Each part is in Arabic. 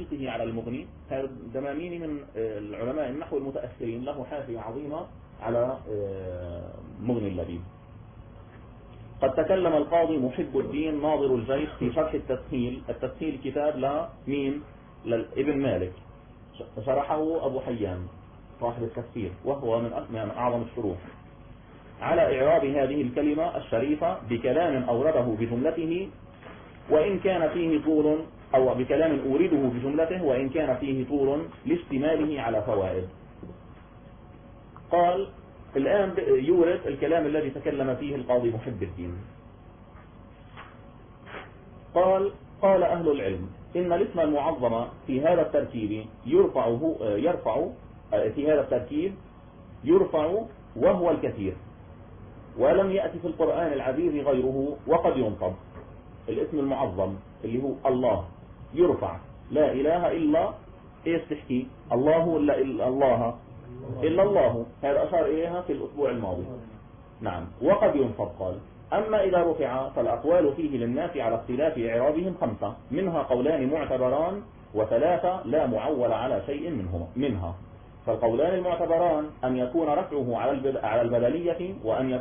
تعليقه على المغني، هذا الدماميني من العلماء النحو المتأخرين، له حاشية عظيمة على مغني اللبيب. قد تكلم القاضي محب الدين ناظر الجيش في شرح التسهيل كتاب لمين؟ لابن مالك، شرحه أبو حيان صاحب التفسير، وهو من أعظم الشروح، على إعراب هذه الكلمة الشريفة بكلام أورده بجملته وإن كان فيه طول، أو بكلام أورده بجملته وإن كان فيه طول لاشتماله على فوائد. قال الآن يورد الكلام الذي تكلم فيه القاضي محب الدين. قال أهل العلم إن الاسم المعظم في هذا التركيب يرفع وهو الكثير، ولم يأتي في القرآن العزيز غيره، وقد ينصب. الاسم المعظم اللي هو الله يرفع، لا إله إلا إيش تحكي؟ الله إلا الله إلا الله، هذا أشار إليها في الأسبوع الماضي. نعم. وقد ينصب قال. أما إذا رفع فالأقوال فيه للناس على اختلاف إعرابهم 5، منها قولان معتبران و3 لا معول على شيء منها. فالقولان المعتبران أن يكون رفعه على البدلية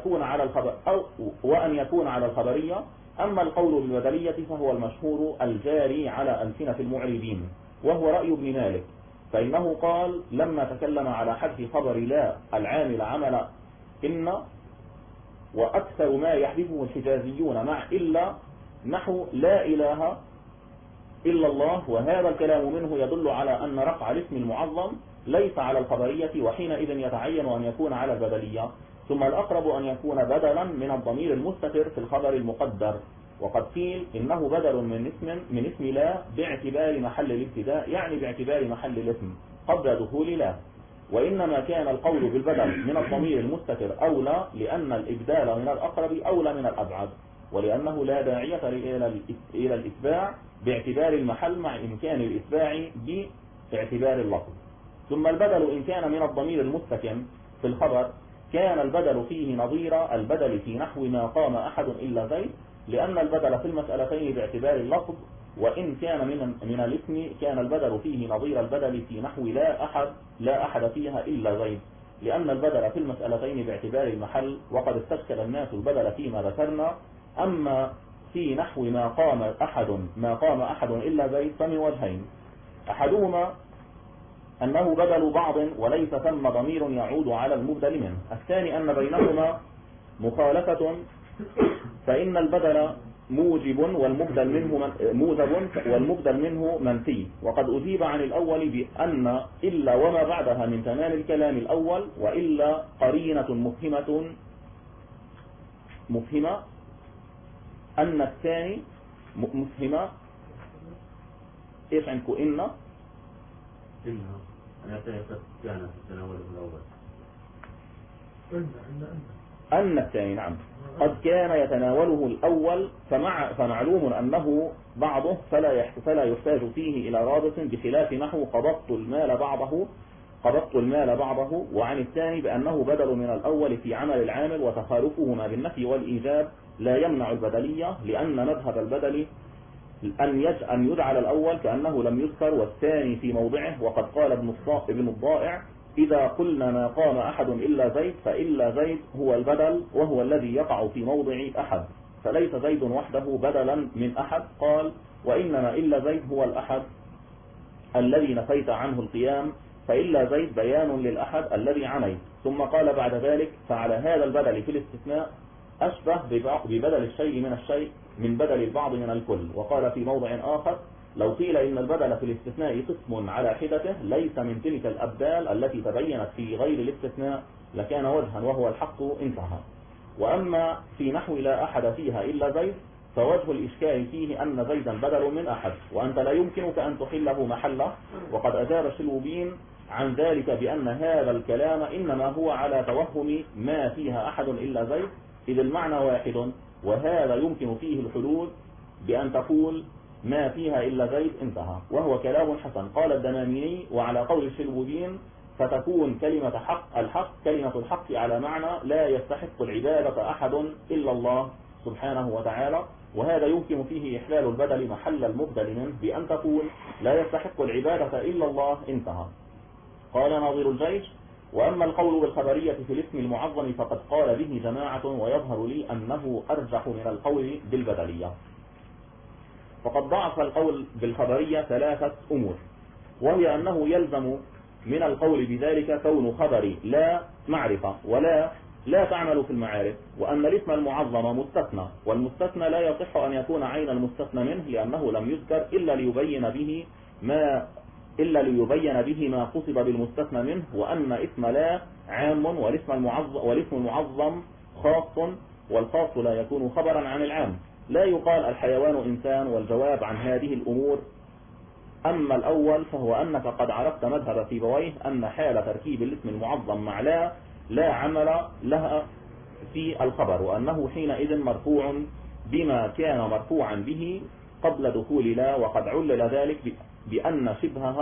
وأن يكون على الخبرية. أما القول بالبدلية فهو المشهور الجاري على ألسنة المعربين، وهو رأي ابن مالك، فإنه قال لما تكلم على حذف خبر لا العامل عمل إن، وأكثر ما يحذفه الحجازيون مع إلا نحو لا إله إلا الله، وهذا الكلام منه يدل على أن رفع الاسم المعظم ليس على الخبرية، وحينئذ يتعين أن يكون على البدلية. ثم الأقرب أن يكون بدلا من الضمير المستتر في الخبر المقدر، وقد قيل إنه بدل من اسم لا باعتبار محل الابتداء، يعني باعتبار محل الاسم قبل دخول لا. وإنما كان القول بالبدل من الضمير المستتر أولى، لأن الإبدال من الأقرب أولى من الأبعد، ولأنه لا داعية إلى الإتباع باعتبار المحل مع إمكان الإتباع باعتبار اللفظ. ثم البدل إن كان من الضمير المستكن في الخبر كان البدل فيه نظير البدل في نحو ما قام أحد إلا زيد، لأن البدل في المسألتين باعتبار اللفظ، وإن كان من الاسم كان البدل فيه نظير البدل في نحو لا أحد فيها إلا زيد، لأن البدل في المسألتين باعتبار المحل، وقد استشكل الناس البدل فيما ذكرنا. أما في نحو ما قام أحد إلا زيد فمن وجهين: أحدهما أنه بدل بعض وليس ثم ضمير يعود على المبدل منه، الثاني أن بينهما مخالفة، فإن البدل موجب والمبدل منه منفي. وقد أجيب عن الأول بأن إلا وما بعدها من تمام الكلام الأول، وإلا قرينة مفهمة أن الثاني مفهمة. إيش عندكم؟ إنها كان تتناوله الأول، أن الثاني نعم قد كان يتناوله الأول، فمعلوم أنه بعضه فلا يحتاج فيه إلى رابط، بخلاف نحو قبضت المال بعضه، وعن الثاني بأنه بدل من الأول في عمل العامل، وتخالفهما بالنفي والإيجاب لا يمنع البدلية، لأن مذهب البدل أن يجعل الأول كأنه لم يذكر والثاني في موضعه. وقد قال ابن الضائع: إذا قلنا ما قام أحد إلا زيد فإلا زيد هو البدل، وهو الذي يقع في موضع أحد، فليس زيد وحده بدلا من أحد. قال: وإنما إلا زيد هو الأحد الذي نفيت عنه القيام، فإلا زيد بيان للأحد الذي عنيت. ثم قال بعد ذلك: فعلى هذا البدل في الاستثناء أشبه ببدل الشيء من الشيء من بدل البعض من الكل. وقال في موضع آخر: لو قيل إن البدل في الاستثناء قسم على حدته ليس من تلك الأبدال التي تبينت في غير الاستثناء لكان وجها وهو الحق، انتهى. وأما في نحو لا أحد فيها إلا زيد فوجه الإشكال فيه أن زيدا بدل من أحد، وأنت لا يمكنك أن تحله محله. وقد أجاب الشلوبين عن ذلك بأن هذا الكلام إنما هو على توهم ما فيها أحد إلا زيد، إذ المعنى واحد، وهذا يمكن فيه الحلول بأن تقول ما فيها إلا زيد، انتهى، وهو كلام حسن. قال الدماميني: وعلى قول الشلوبين فتكون كلمة كلمة الحق على معنى لا يستحق العبادة أحد إلا الله سبحانه وتعالى، وهذا يمكن فيه إحلال البدل محل المبدل منه بأن تقول لا يستحق العبادة إلا الله، انتهى. قال ناظر الجيش: وأما القول بالخبرية في الاسم المعظم فقد قال به جماعة، ويظهر لي أنه أرجح من القول بالبدلية. فقد ضعف القول بالخبرية 3 أمور، وهي أنه يلزم من القول بذلك كون خبر لا معرفة ولا تعمل في المعارف، وأن الاسم المعظم مستثنى، والمستثنى لا يصح أن يكون عين المستثنى منه لأنه لم يذكر إلا ليبين به ما قصد بالمستثنى منه، وأن اسم لا عام والاسم المعظم خاص، والخاص لا يكون خبرا عن العام. لا يقال الحيوان إنسان، والجواب عن هذه الأمور: أما الأول فهو أنك قد عرفت مذهب سيبويه أن حال تركيب الاسم المعظم مع لا عمل لها في الخبر، وأنه حينئذ مرفوع بما كان مرفوعا به قبل دخول لا، وقد علل ذلك بأن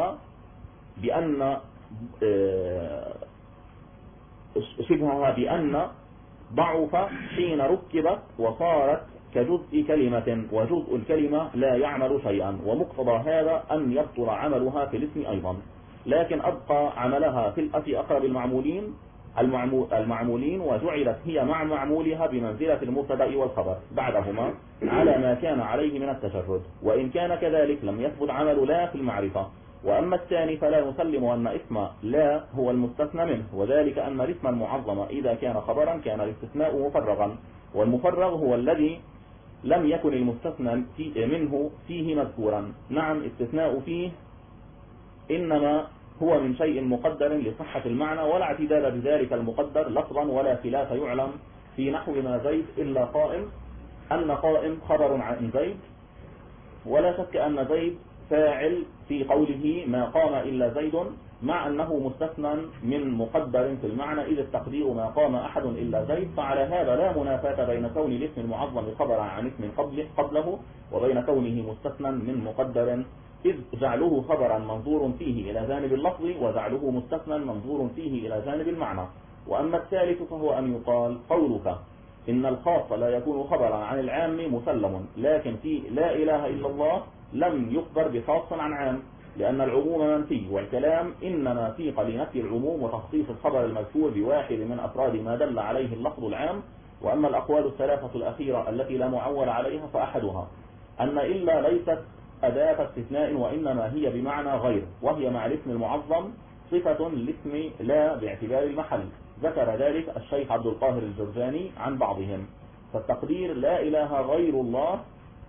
شبهها بأن ضعف حين ركبت وصارت كجزء كلمة، وجزء الكلمة لا يعمل شيئا، ومقتضى هذا أن يبطل عملها في الاسم أيضا، لكن أبقى عملها في أقرب المعمولين، وجعلت هي مع معمولها بمنزلة المبتدأ والخبر بعدهما على ما كان عليه من التشرد، وإن كان كذلك لم يثبت عمل لا في المعرفة. وأما الثاني فلا نسلم أن اسم لا هو المستثنى منه، وذلك أن الاسم المعظم إذا كان خبرا كان الاستثناء مفرغا، والمفرغ هو الذي لم يكن المستثنى منه فيه مذكورا. نعم، استثناء فيه إنما هو من شيء مقدر لصحة المعنى، ولا اعتداد بذلك المقدر لفظا ولا خلاف يعلم في نحو ما زيد إلا قائم، أن قائم خبر عن زيد، ولا شك أن زيد فاعل في قوله ما قام إلا زيد، مع أنه مستثنى من مقدر في المعنى، إذ التقدير ما قام أحد إلا زيد. فعلى هذا لا منافاة بين كون الاسم المعظم خبرا عن اسم قبله وبين كونه مستثنى من مقدر، إذ جعله خبرا منظور فيه إلى جانب اللفظ، وجعله مستثنى منظور فيه إلى جانب المعنى. وأما الثالث فهو أن يقال قولك إن الخاص لا يكون خبرا عن العام مسلم، لكن في لا إله إلا الله لم يخبر بخاص عن عام، لأن العموم منفي، والكلام إنما سيق لنفي العموم وتخصيص الخبر المذكور بواحد من أفراد ما دل عليه اللفظ العام. وأما الأقوال الثلاثة الأخيرة التي لا معول عليها فأحدها أن إلا ليست أداة استثناء، وإنما هي بمعنى غير، وهي مع الاسم المعظم صفة لاسم لا باعتبار المحل. ذكر ذلك الشيخ عبد القاهر الجرجاني عن بعضهم، فالتقدير لا إله غير الله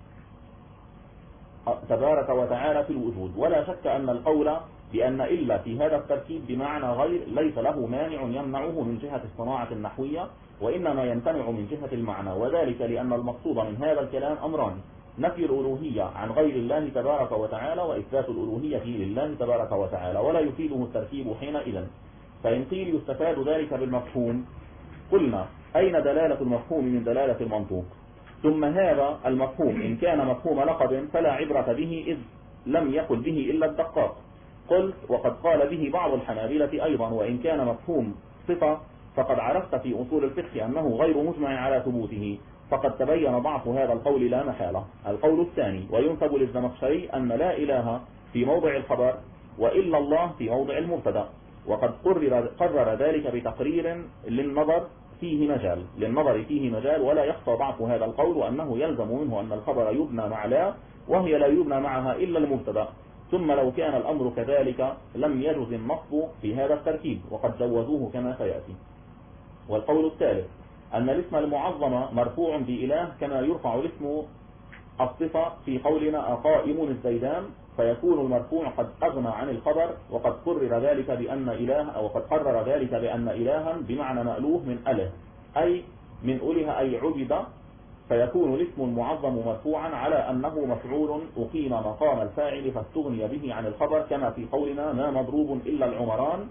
تبارك وتعالى في الوجود. ولا شك أن القول بأن إلا في هذا التركيب بمعنى غير ليس له مانع يمنعه من جهة الصناعة النحوية، وإنما يمتنع من جهة المعنى، وذلك لأن المقصود من هذا الكلام أمران: نفي الألوهية عن غير الله تبارك وتعالى، وإثبات الألوهية لله تبارك وتعالى، ولا يفيده التركيب حينئذ. فإن قيل يستفاد ذلك بالمفهوم، قلنا أين دلالة المفهوم من دلالة المنطوق؟ ثم هذا المفهوم إن كان مفهوم لقب فلا عبرة به، إذ لم يقل به إلا الدقاق. قلت وقد قال به بعض الحنابلة أيضا، وإن كان مفهوم صفة فقد عرفت في أصول الفقه أنه غير مجمع على ثبوته، فقد تبين ضعف هذا القول لا محالة. القول الثاني: وينسب للزمخشري أن لا إله في موضع الخبر وإلا الله في موضع المبتدا، وقد قرر ذلك بتقرير للنظر فيه مجال، ولا يخفى ضعف هذا القول، وأنه يلزم منه أن الخبر يبنى مع لا، وهي لا يبنى معها إلا المبتدا. ثم لو كان الأمر كذلك لم يجز النصب في هذا التركيب، وقد جوزوه كما سيأتي. والقول الثالث أن الاسم المعظم مرفوع بإله كما يرفع الاسم الصفة في قولنا أقائم الزيدان، فيكون المرفوع قد أغنى عن الخبر، وقد قرر ذلك بأن إله، أو قد قرر ذلك بأن إلها بمعنى مألوه من أله، أي من أله أي عبد، فيكون الاسم المعظم مرفوعا على أنه مفعول أقيم مقام الفاعل فاستغني به عن الخبر، كما في قولنا ما مضروب إلا العمران.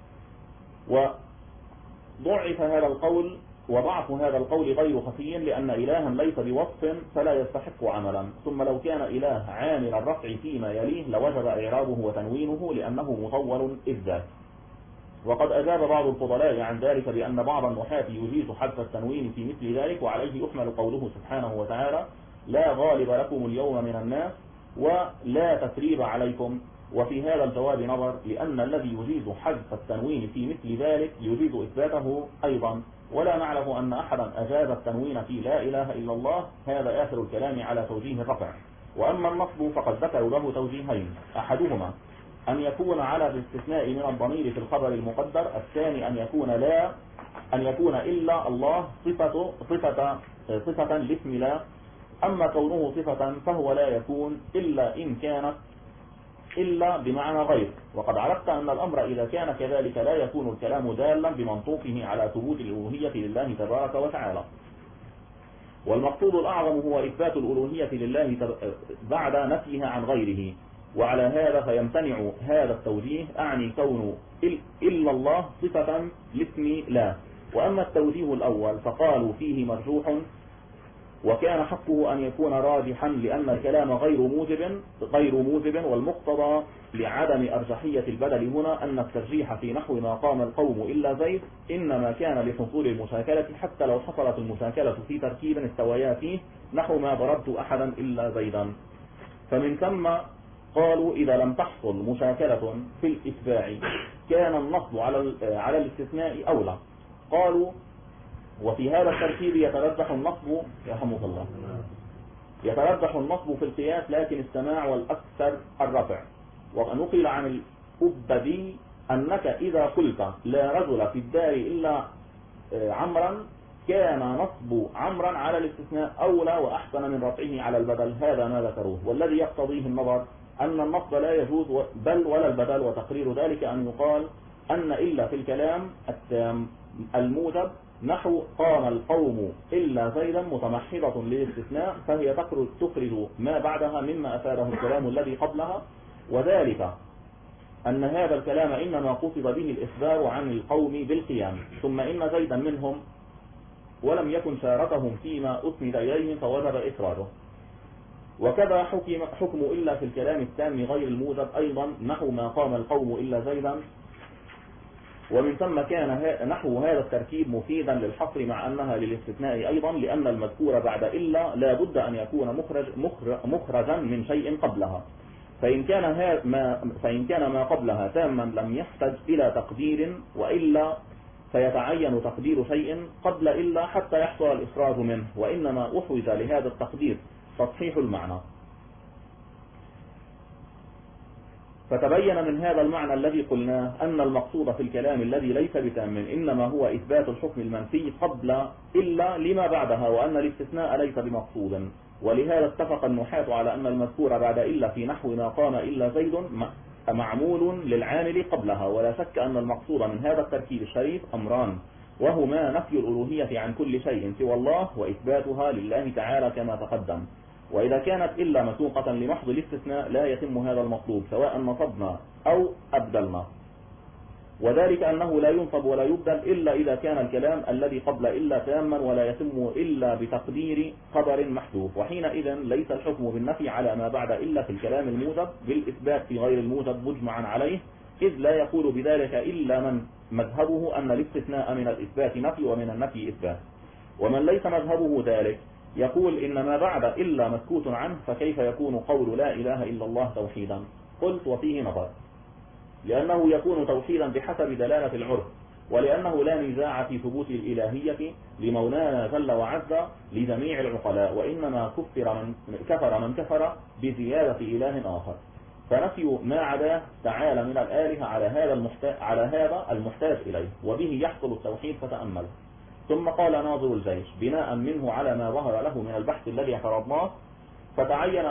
وضعف هذا القول، وضعف هذا القول غير خفي، لأن إلها ليس بوصف فلا يستحق عملا. ثم لو كان إله عامل الرفع فيما يليه لوجب إعرابه وتنوينه، لأنه مطول إذ ذاك. وقد أجاب بعض الفضلاء عن ذلك بأن بعض النحاة يجيز حذف التنوين في مثل ذلك، وعليه يحمل قوله سبحانه وتعالى لا غالب لكم اليوم من الناس ولا تثريب عليكم. وفي هذا الجواب نظر، لأن الذي يجيز حذف التنوين في مثل ذلك يجيز إثباته أيضا، ولا نعلم أن أحدا أجاز التنوين في لا إله إلا الله. هذا آخر الكلام على توجيه الرفع. وأما النصب فقد ذكروا له توجيهين، أحدهما أن يكون على الاستثناء من الضمير في الخبر المقدر، الثاني أن يكون إلا الله صفة لاسم لا. أما كونه صفة فهو لا يكون إلا إن كانت إلا بمعنى غير، وقد عرفت أن الأمر إذا كان كذلك لا يكون الكلام دالا بمنطوقه على ثبوت الألوهية لله تبارك وتعالى. والمقصود الأعظم هو إثبات الألوهية لله بعد نفيها عن غيره، وعلى هذا فيمتنع هذا التوجيه، أعني كون إلا الله صفة لاسم لا. وأما التوجيه الأول فقالوا فيه مرجوح، وكان حقه أن يكون راجحا لأن الكلام غير موجب، والمقتضى لعدم أرجحية البدل هنا أن الترجيح في نحو ما قام القوم إلا زيد إنما كان لحصول المشاكلة، حتى لو حصلت المشاكلة في تركيب استويا فيه، نحو ما ضربت أحدا إلا زيدا. فمن ثم قالوا إذا لم تحصل مشاكلة في الإتباع كان النصب على الاستثناء أولى. قالوا وفي هذا التركيب يترجح النصب يرحمك الله يترجح النصب في القياس، لكن السماع والأكثر الرفع. ونقل عن الأبدي أنك إذا قلت لا رجل في الدار إلا عمرا كان نصب عمرا على الاستثناء أولى وأحسن من رفعه على البدل. هذا ما ذكروه، والذي يقتضيه النظر أن النصب لا يجوز بل ولا البدل، وتقرير ذلك أن يقال أن إلا في الكلام التام الموجب نحو قام القوم إلا زيدا متمحضة للاستثناء، فهي تخرج ما بعدها مما أفاده الكلام الذي قبلها، وذلك أن هذا الكلام إنما قصد به الإخبار عن القوم بالقيام، ثم إن زيدا منهم ولم يكن شاركهم فيما أسند إليهم فوجب إخراجه. وكذا حكم إلا في الكلام التام غير الموجب أيضا نحو ما قام القوم إلا زيدا. ومن ثم كان نحو هذا التركيب مفيدا للحصر مع أنها للاستثناء أيضا، لأن المذكور بعد إلا لا بد أن يكون مخرجا من شيء قبلها، فإن كان ما قبلها تاما لم يحتج إلى تقدير، وإلا فيتعين تقدير شيء قبل إلا حتى يحصل الإخراج منه، وإنما أحوج لهذا التقدير تصحيح المعنى. فتبين من هذا المعنى الذي قلناه أن المقصود في الكلام الذي ليس بتام إنما هو إثبات الحكم المنفي قبل إلا لما بعدها، وأن الاستثناء ليس بمقصود. ولهذا اتفق النحاة على أن المذكور بعد إلا في نحو ما قام إلا زيد معمول للعامل قبلها. ولا شك أن المقصود من هذا التركيب الشريف أمران، وهما نفي الألوهية عن كل شيء سوى الله وإثباتها لله تعالى كما تقدم. وإذا كانت إلا مسوقة لمحض الاستثناء لا يتم هذا المطلوب سواء نصبنا أو أبدلنا، وذلك أنه لا ينصب ولا يبدل إلا إذا كان الكلام الذي قبل إلا تاما، ولا يتم إلا بتقدير خبر محذوف، وحينئذ ليس الحكم بالنفي على ما بعد إلا في الكلام الموجب بالإثبات في غير الموجب مجمعا عليه، إذ لا يقول بذلك إلا من مذهبه أن الاستثناء من الإثبات نفي ومن النفي إثبات. ومن ليس مذهبه ذلك يقول إن ما بعد إلا مسكوت عنه، فكيف يكون قول لا إله إلا الله توحيدا؟ قلت وفيه نظر، لأنه يكون توحيدا بحسب دلالة العرف، ولأنه لا نزاع في ثبوت الإلهية لمولانا جل وعز لجميع العقلاء، وإنما كفر من كفر بزيادة إله آخر، فنفي ما عداه تعالى من الآلهة على هذا المحتاج إليه، وبه يحصل التوحيد. فتأمل. ثم قال ناظر الجيش بناء منه على ما ظهر له من البحث الذي اعترضناه، فتعين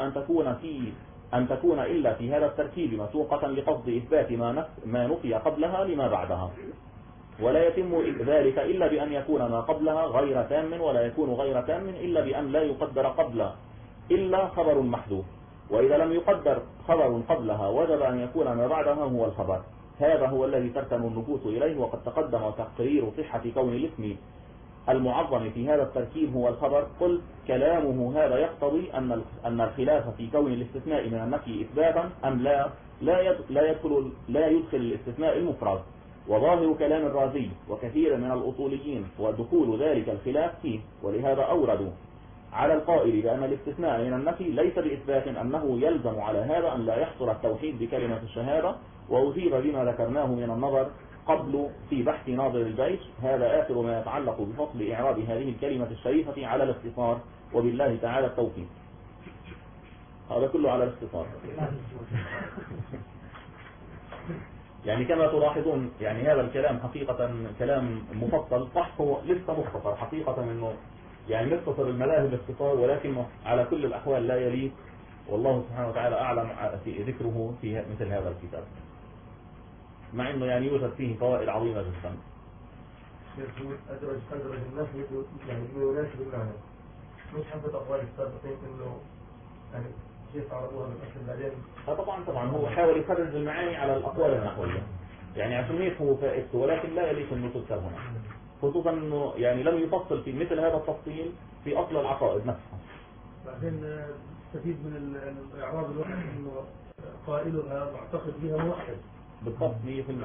أن تكون إلا في هذا التركيب مسوقة لقصد إثبات ما نفي قبلها لما بعدها، ولا يتم ذلك إلا بأن يكون ما قبلها غير تام، ولا يكون غير تام إلا بأن لا يقدر قبل إلا خبر محذوف، وإذا لم يقدر خبر قبلها وجب أن يكون ما بعدها هو الخبر. هذا هو الذي تركن النفوس إليه، وقد تقدم تقرير صحة كون الاسم المعظم في هذا التركيب هو الخبر. قلت كلامه هذا يقتضي أن الخلاف في كون الاستثناء من النفي إثباتا أم لا يدخل الاستثناء المفرد، وظاهر كلام الرازي وكثير من الأصوليين ودخول ذلك الخلاف فيه، ولهذا أوردوا على القائل بأن الاستثناء من النفي ليس بإثبات أنه يلزم على هذا أن لا يحصل التوحيد بكلمة الشهادة، وأجيب بما ذكرناه من النظر قبل في بحث ناظر الجيش. هذا آخر ما يتعلق بفصل إعراب هذه الكلمة الشريفة على الاختصار، وبالله تعالى التوفيق. هذا كله على الاختصار. يعني كما تلاحظون يعني هذا الكلام حقيقة كلام مفصل، صح هو لسه مختصر حقيقة، انه يعني مختصر الملاهي باختصار، ولكنه على كل الأحوال لا يليق، والله سبحانه وتعالى أعلم في ذكره في مثل هذا الكتاب، مع انه يعني يوجد فيه فوائد عظيمة جدا. أدرج النفي يعني يناسب المعنى، مش حسب أقوال السابقين إنه يعني كيف عرضوها من أصل بعدين. طبعا هو حاول يخرج المعاني على الأقوال النحوية، يعني عشان يفهموا فائدته، ولكن لا يليق أن تذكر هنا، خصوصا أنه يعني لم يفصل في مثل هذا التفصيل في أصل العقائد نفسها. بعدين نستفيد من الإعراب الواحد إنه قائلها معتقد بها موحد. بالضبط 100%.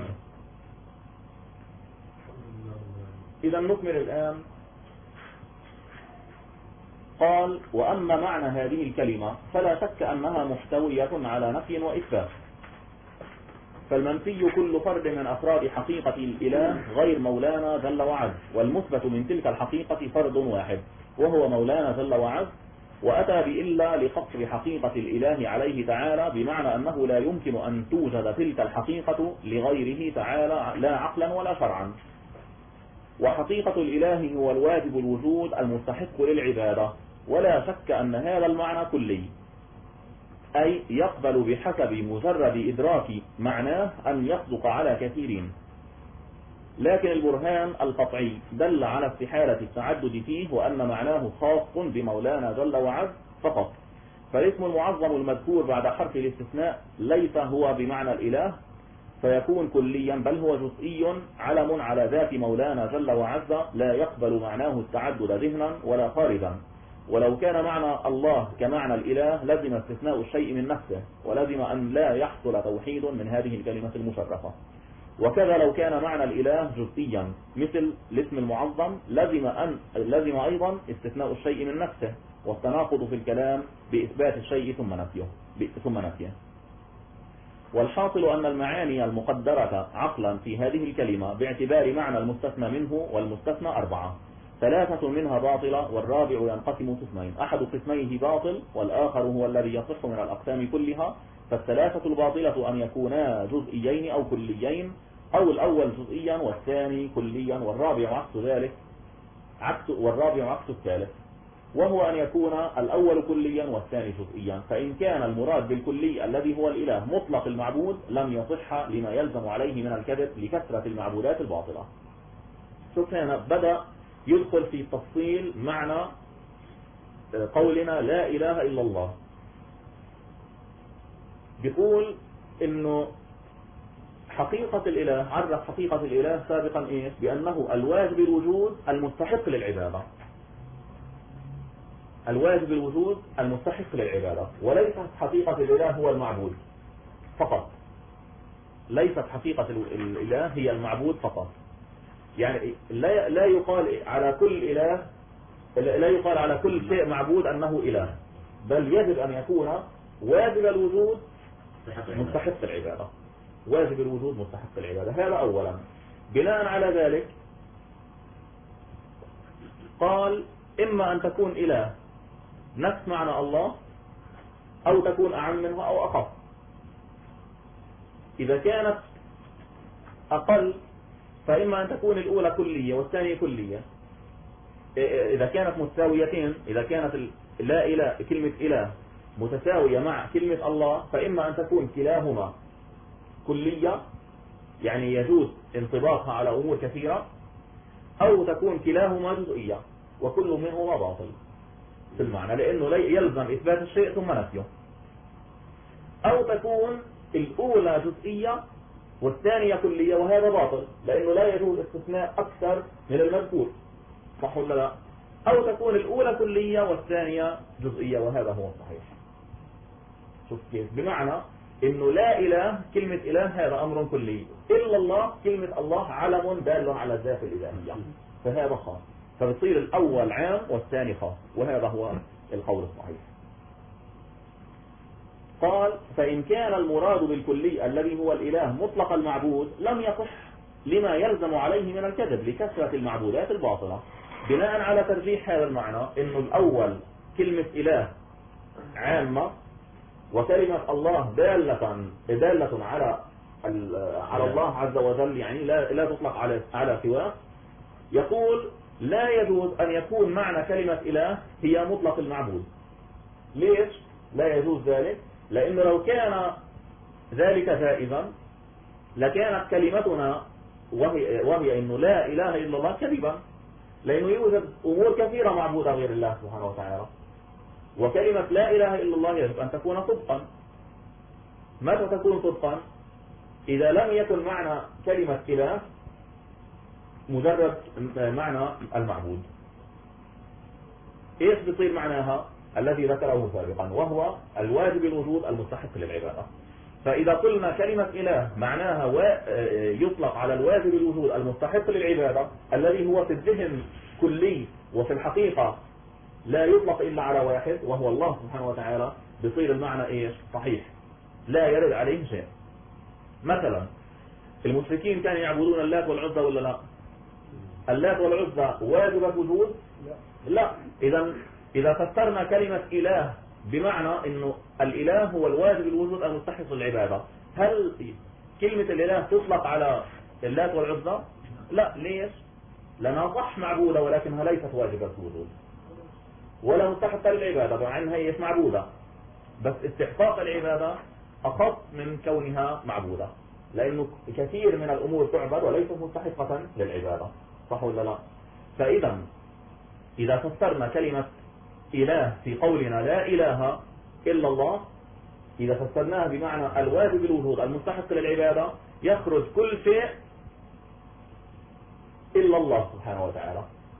إذا نكمل الآن. قال: وأما معنى هذه الكلمة فلا شك أنها محتوية على نفي وإثبات، فالمنفي كل فرد من أفراد حقيقة الإله غير مولانا جل وعز، والمثبت من تلك الحقيقة فرد واحد وهو مولانا جل وعز، وأتى بإلا لقصر حقيقة الإله عليه تعالى، بمعنى أنه لا يمكن أن توجد تلك الحقيقة لغيره تعالى لا عقلا ولا شرعا. وحقيقة الإله هو الواجب الوجود المستحق للعبادة، ولا شك أن هذا المعنى كلي، أي يقبل بحسب مجرد إدراك معناه أن يصدق على كثيرين، لكن البرهان القطعي دل على استحالة التعدد فيه، وأن معناه خاص بمولانا جل وعز فقط. فالاسم المعظم المذكور بعد حرف الاستثناء ليس هو بمعنى الإله فيكون كليا، بل هو جزئي علم على ذات مولانا جل وعز، لا يقبل معناه التعدد ذهنا ولا خارجا. ولو كان معنى الله كمعنى الإله لزم استثناء الشيء من نفسه، ولزم أن لا يحصل توحيد من هذه الكلمة المشرفة. وكذا لو كان معنى الإله جزئيا مثل الاسم المعظم لزم أيضا استثناء الشيء من نفسه، والتناقض في الكلام بإثبات الشيء ثم نفيه. والحاصل أن المعاني المقدرة عقلا في هذه الكلمة باعتبار معنى المستثنى منه والمستثنى 4، 3 منها باطلة، والرابع ينقسم قسمين، أحد قسميه باطل والآخر هو الذي يصح من الأقسام كلها. فالثلاثة الباطلة أن يكونا جزئيين أو كليين، أو الأول جزئيا والثاني كليا، والرابع عكس الثالث، وهو أن يكون الأول كليا والثاني جزئيا. فإن كان المراد بالكلي الذي هو الإله مطلق المعبود لم يصح لما يلزم عليه من الكذب لكثرة المعبودات الباطلة. شوف هنا بدأ يدخل في تفصيل معنى قولنا لا إله إلا الله. بيقول إنه حقيقة الإله، عرف حقيقة الإله سابقا إيه؟ بأنه الواجب الوجود المستحق للعبادة، الواجب الوجود المستحق للعبادة، وليست حقيقة الإله هو المعبود فقط، ليست حقيقة الإله هي المعبود فقط. يعني لا يقال على كل إله، لا يقال على كل شيء معبود أنه إله، بل يجب أن يكون واجب الوجود مستحق العبادة، واجب الوجود مستحق العبادة. هذا أولا. بناء على ذلك قال: إما أن تكون إله نفس معنى الله، أو تكون أعم منه أو أخف. إذا كانت أقل فإما أن تكون الأولى كلية والثانية كلية. إذا كانت متساويتين، إذا كانت لا إله كلمة إله متساوية مع كلمة الله، فإما أن تكون كلاهما كلية يعني يجوز انطباقها على أمور كثيرة، أو تكون كلاهما جزئية وكل منهما باطل في المعنى، لأنه يلزم إثبات الشيء ثم نفيه. أو تكون الأولى جزئية والثانية كلية، وهذا باطل لأنه لا يجوز استثناء أكثر من المذكور، صح ولا لا؟ أو تكون الأولى كلية والثانية جزئية، وهذا هو الصحيح. شوف كيف؟ بمعنى إنه لا إله كلمة إله هذا أمر كلي، إلا الله كلمة الله علم دال على الذات الإلهية، فهذا خاص. فبتصير الأول عام والثاني خاص، وهذا هو القول الصحيح. قال فإن كان المراد بالكلي الذي هو الإله مطلق المعبود لم يصح لما يلزم عليه من الكذب لكثرة المعبودات الباطلة. بناء على ترجيح هذا المعنى إنه الأول كلمة إله عامة، وكلمة الله دالة على الله عز وجل، يعني لا تطلق على سواه. يقول لا يجوز أن يكون معنى كلمة إله هي مطلق المعبود. ليش لا يجوز ذلك؟ لأنه لو كان ذلك جائزا لكانت كلمتنا وهي إنه لا إله إلا الله كذبا، لأنه يوجد أمور كثيرة معبودة غير الله سبحانه وتعالى، وكلمة لا إله إلا الله يجب أن تكون صدقا. متى تكون صدقا؟ إذا لم يكن معنى كلمة إله مجرد معنى المعبود. إيش بيصير معناها؟ الذي ذكره سابقا، وهو الواجب الوجود المستحق للعبادة. فإذا قلنا كلمة إله معناها يطلق على الواجب الوجود المستحق للعبادة الذي هو في الذهن كلي وفي الحقيقة لا يطلق إلا على واحد وهو الله سبحانه وتعالى، بيصير المعنى إيش؟ صحيح، لا يرد عليه شيء. مثلا المشركين كانوا يعبدون اللات والعزى ولا لا؟ اللات والعزى واجبة وجود؟ لا. إذا فسرنا كلمة إله بمعنى إنه الإله هو الواجب الوجود المستحق للعبادة، هل كلمة الإله تطلق على اللات والعزى؟ لا. ليش؟ لأنها صح معبودة ولكنها ليست واجبة وجود ولا مستحقة للعبادة، مع أنها هي معبودة، بس استحقاق العبادة أخص من كونها معبودة، لأنه كثير من الأمور تعبد وليست مستحقة للعبادة، صح ولا لا؟ فإذا إذا فسرنا كلمة إله في قولنا لا إله إلا الله، إذا فسرناها بمعنى الواجب الوجود المستحق للعبادة، يخرج كل شيء إلا الله سبحانه وتعالى.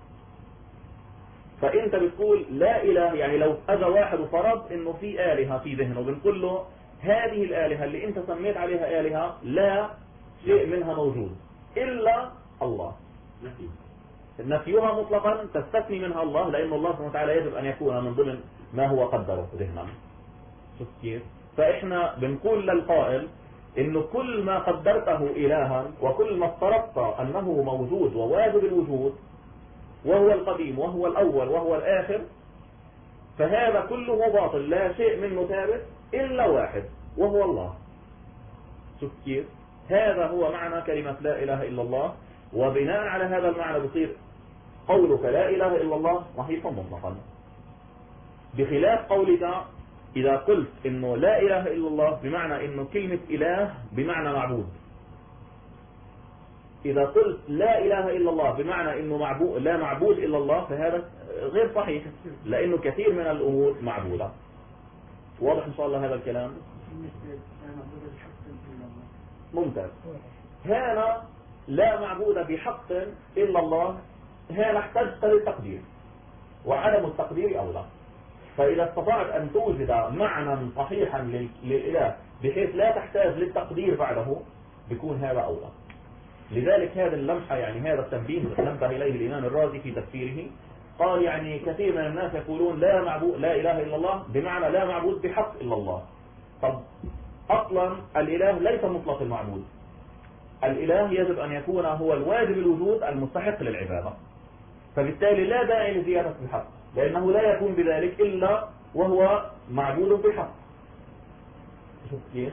فأنت بتقول لا إله، يعني لو أجى واحد وفرض إنه في آلهة في ذهنه، بنقول له هذه الآلهة اللي أنت سميت عليها آلهة لا شيء منها موجود إلا الله، نفيها مطلقا تستثني منها الله، لأن الله سبحانه وتعالى يجب أن يكون من ضمن ما هو قدره ذهنا. شوف كيف؟ فإحنا بنقول للقائل إنه كل ما قدرته إلها وكل ما افترضت أنه موجود وواجب الوجود وهو القديم وهو الأول وهو الآخر، فهذا كله باطل، لا شيء منه ثابت إلا واحد وهو الله. شوف كيف؟ هذا هو معنى كلمة لا إله إلا الله. وبناء على هذا المعنى بصير قولك لا إله إلا الله صحيحا مطلقا، بخلاف قولك إذا قلت إنه لا إله إلا الله بمعنى إنه كلمة إله بمعنى معبود. إذا قلت لا إله إلا الله بمعنى إنه لا معبود إلا الله، فهذا غير صحيح، لأنه كثير من الأمور معبودة. واضح إن شاء الله هذا الكلام؟ ممتاز. هنا لا معبود بحق إلا الله، هنا احتجت للتقدير، وعدم التقدير أولى. فإذا استطعت أن توجد معنى صحيحا للإله بحيث لا تحتاج للتقدير بعده، بيكون هذا أولى. لذلك هذا اللمحة، يعني هذا التنبيه نبه إليه الإمام الرازي في تفسيره، قال يعني كثير من الناس يقولون لا إله إلا الله بمعنى لا معبود بحق إلا الله. طب أصلا الإله ليس مطلق المعبود، الإله يجب أن يكون هو الواجب الوجود المستحق للعبادة، فبالتالي لا داعي لزيادة الحق، لأنه لا يكون بذلك إلا وهو معبود بحق. شوف كيف؟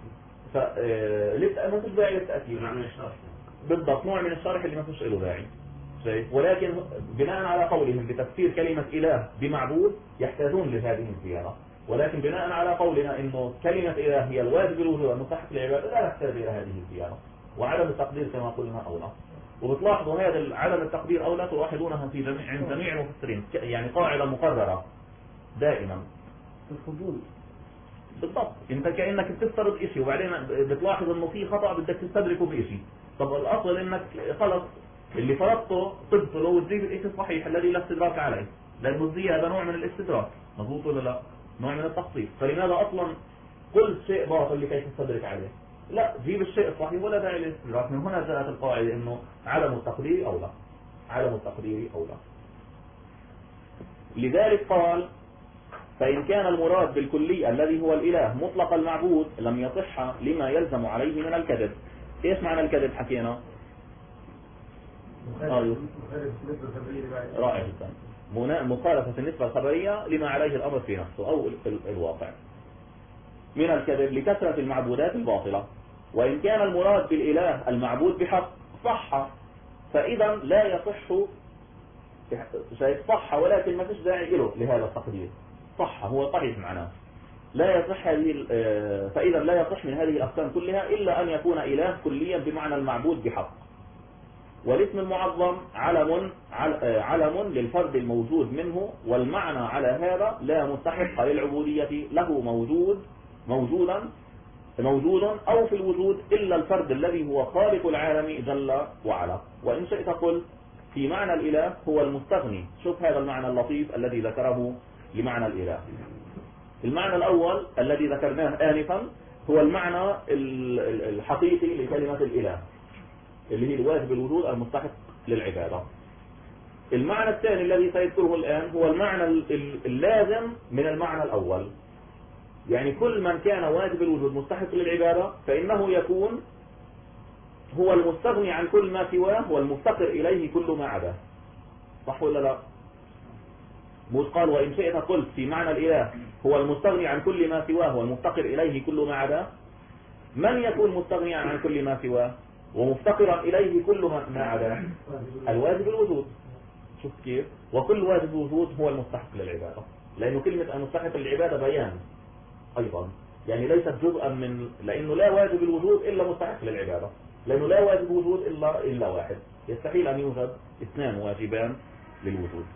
ما فيش داعي للتأكيد بالضبط، نوع من الشرح اللي ما فيش له داعي. ولكن بناء على قولهم بتفسير كلمة إله بمعبود يحتاجون لهذه الزيادة، ولكن بناء على قولنا إنه كلمة إله هي الواجب الوجود المستحق للعبادة لا نحتاج إلى هذه الزيادة، وعدم التقدير كما قلنا أولى. وبتلاحظوا هذا عدم التقدير أولى تلاحظونها في عند جميع المفسرين، يعني قاعدة مقررة دائما. الفضول بالضبط، انت كأنك بتفترض شيء وبعدين بتلاحظ انه في خطأ بدك تستدركه بشيء. طب الاصل انك خلص اللي فرضته تبطله وتجيب الشيء الصحيح الذي لا استدراك عليه، لانه الزيادة نوع من الاستدراك، مضبوط ولا لا؟ نوع من التخطيط. فلماذا اصلا قلت شيء باطل لكي تستدرك عليه؟ لا، جيب الشيء الصحيح ولا داعي للاستدراك. من هنا جاءت القاعدة انه عدم التقدير اولى، عدم التقدير اولى. لذلك قال فإن كان المراد بالكلي الذي هو الإله مطلق المعبود لم يصح لما يلزم عليه من الكذب. إيش معنى الكذب حكينا؟ رائع جدا. مخالفة النسبة الخبرية لما عليه الأمر في نفسه أو الواقع من الكذب لكثرة المعبودات الباطلة. وإن كان المراد بالإله المعبود بحق صح، فإذا لا يصح صح ولكن ما فيش داعي له لهذا التقدير. صح هو صحيح معناه لا يصح فإذا لا يصح من هذه الأقسام كلها إلا أن يكون إله كليا بمعنى المعبود بحق. والاسم المعظم علم للفرد الموجود منه، والمعنى على هذا لا مستحق للعبودية له موجود أو في الوجود إلا الفرد الذي هو خالق العالم جل وعلا. وإن شئت قل في معنى الإله هو المستغني. شوف هذا المعنى اللطيف الذي ذكره لمعنى الإله. المعنى الأول الذي ذكرناه آنفا هو المعنى الحقيقي لكلمة الإله اللي هي الواجب الوجود المستحق للعبادة. المعنى الثاني الذي سيذكره الآن هو المعنى اللازم من المعنى الأول، يعني كل من كان واجب الوجود مستحق للعبادة فإنه يكون هو المستغني عن كل ما سواه والمفتقر إليه كل ما عداه. صح ولا لا؟ موسى قال وإن شئت قلت في معنى الإله هو المستغني عن كل ما سواه والمفتقر إليه كل ما عداه. من يكون مستغنيا عن كل ما سواه ومفتقرا إليه كل ما عداه؟ الواجب الوجود. شوف كيف؟ وكل واجب الوجود هو المستحق للعبادة، لأنه كلمة المستحق للعبادة بيان أيضا، يعني ليست جزءا من، لأنه لا واجب الوجود إلا مستحق للعبادة، لأنه لا واجب الوجود إلا واحد. يستحيل أن يوجد اثنان واجبان للوجود.